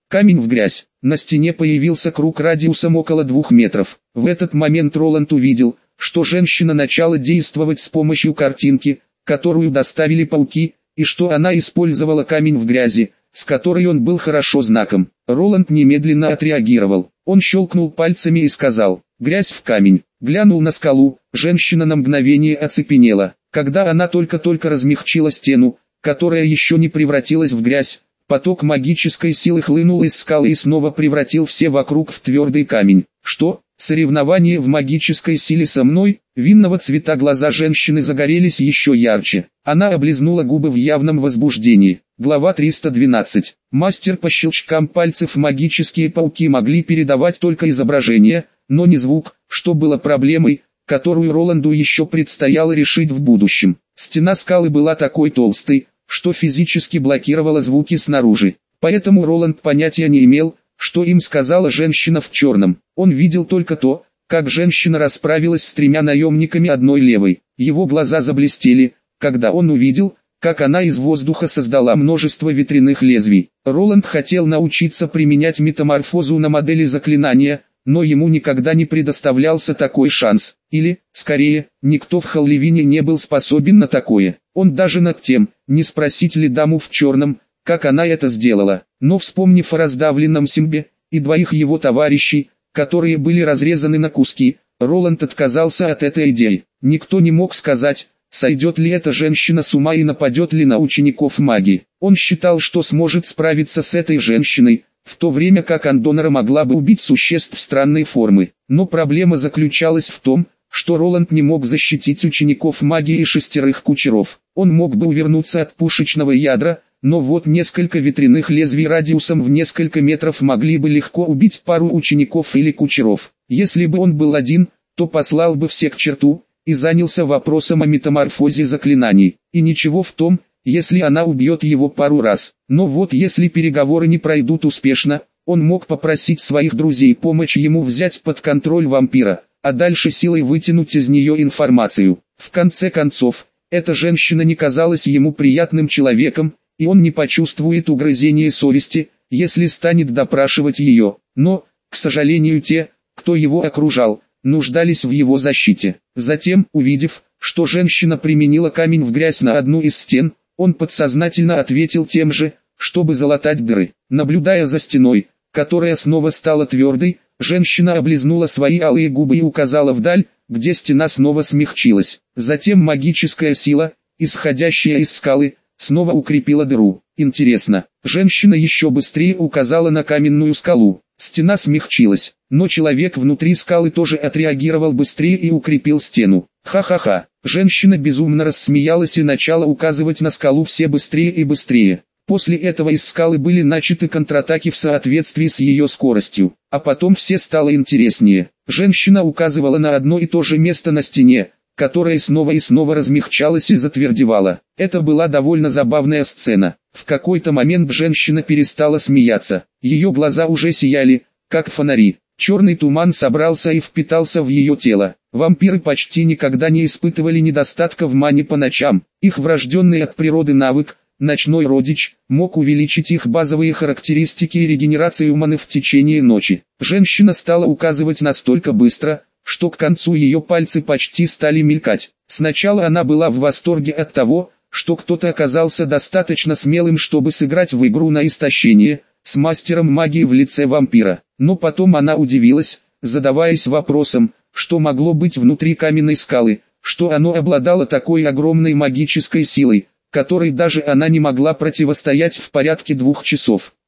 [SPEAKER 1] Камень в грязь. На стене появился круг радиусом около двух метров. В этот момент Роланд увидел, что женщина начала действовать с помощью картинки, которую доставили пауки, и что она использовала камень в грязи, с которой он был хорошо знаком. Роланд немедленно отреагировал. Он щелкнул пальцами и сказал: «Грязь в камень». Глянул на скалу, женщина на мгновение оцепенела. Когда она только-только размягчила стену, которая еще не превратилась в грязь, поток магической силы хлынул из скалы и снова превратил все вокруг в твердый камень. «Что? Соревнование в магической силе со мной?» Винного цвета глаза женщины загорелись еще ярче. Она облизнула губы в явном возбуждении. Глава триста двенадцать. Мастер по щелчкам пальцев. Магические пауки могли передавать только изображение, но не звук, что было проблемой, которую Роланду еще предстояло решить в будущем. Стена скалы была такой толстой, что физически блокировала звуки снаружи. Поэтому Роланд понятия не имел, что им сказала женщина в черном. Он видел только то, как женщина расправилась с тремя наемниками одной левой. Его глаза заблестели, когда он увидел, как она из воздуха создала множество ветряных лезвий. Роланд хотел научиться применять метаморфозу на модели заклинания, но ему никогда не предоставлялся такой шанс. Или, скорее, никто в Халливине не был способен на такое. Он даже над тем, не спросить ли даму в черном, как она это сделала. Но вспомнив о раздавленном Симбе и двоих его товарищей, которые были разрезаны на куски, Роланд отказался от этой идеи. Никто не мог сказать, сойдет ли эта женщина с ума и нападет ли на учеников магии. Он считал, что сможет справиться с этой женщиной, в то время как Андонора могла бы убить существ странной формы. Но проблема заключалась в том, что Роланд не мог защитить учеников магии и шестерых кучеров. Он мог бы увернуться от пушечного ядра, но вот несколько ветряных лезвий радиусом в несколько метров могли бы легко убить пару учеников или кучеров. Если бы он был один, то послал бы всех к черту и занялся вопросом о метаморфозе заклинаний. И ничего в том, если она убьет его пару раз. Но вот если переговоры не пройдут успешно, он мог попросить своих друзей помочь ему взять под контроль вампира, а дальше силой вытянуть из нее информацию. В конце концов, эта женщина не казалась ему приятным человеком, и он не почувствует угрызения совести, если станет допрашивать ее. Но, к сожалению, те, кто его окружал, нуждались в его защите. Затем, увидев, что женщина применила камень в грязь на одну из стен, он подсознательно ответил тем же, чтобы залатать дыры. Наблюдая за стеной, которая снова стала твердой, женщина облизнула свои алые губы и указала вдаль, где стена снова смягчилась. Затем магическая сила, исходящая из скалы, снова укрепила дыру. Интересно, женщина еще быстрее указала на каменную скалу. Стена смягчилась, но человек внутри скалы тоже отреагировал быстрее и укрепил стену. Ха-ха-ха. Женщина безумно рассмеялась и начала указывать на скалу все быстрее и быстрее. После этого из скалы были начаты контратаки в соответствии с ее скоростью. А потом все стало интереснее. Женщина указывала на одно и то же место на стене, которое снова и снова размягчалось и затвердевало. Это была довольно забавная сцена. В какой-то момент женщина перестала смеяться. Ее глаза уже сияли, как фонари. Черный туман собрался и впитался в ее тело. Вампиры почти никогда не испытывали недостатка в мане по ночам. Их врожденный от природы навык, ночной родич, мог увеличить их базовые характеристики и регенерацию маны в течение ночи. Женщина стала указывать настолько быстро, что к концу ее пальцы почти стали мелькать. Сначала она была в восторге от того, что кто-то оказался достаточно смелым, чтобы сыграть в игру на истощение, с мастером магии в лице вампира. Но потом она удивилась, задаваясь вопросом, что могло быть внутри каменной скалы, что оно обладало такой огромной магической силой, которой даже она не могла противостоять в порядке двух часов.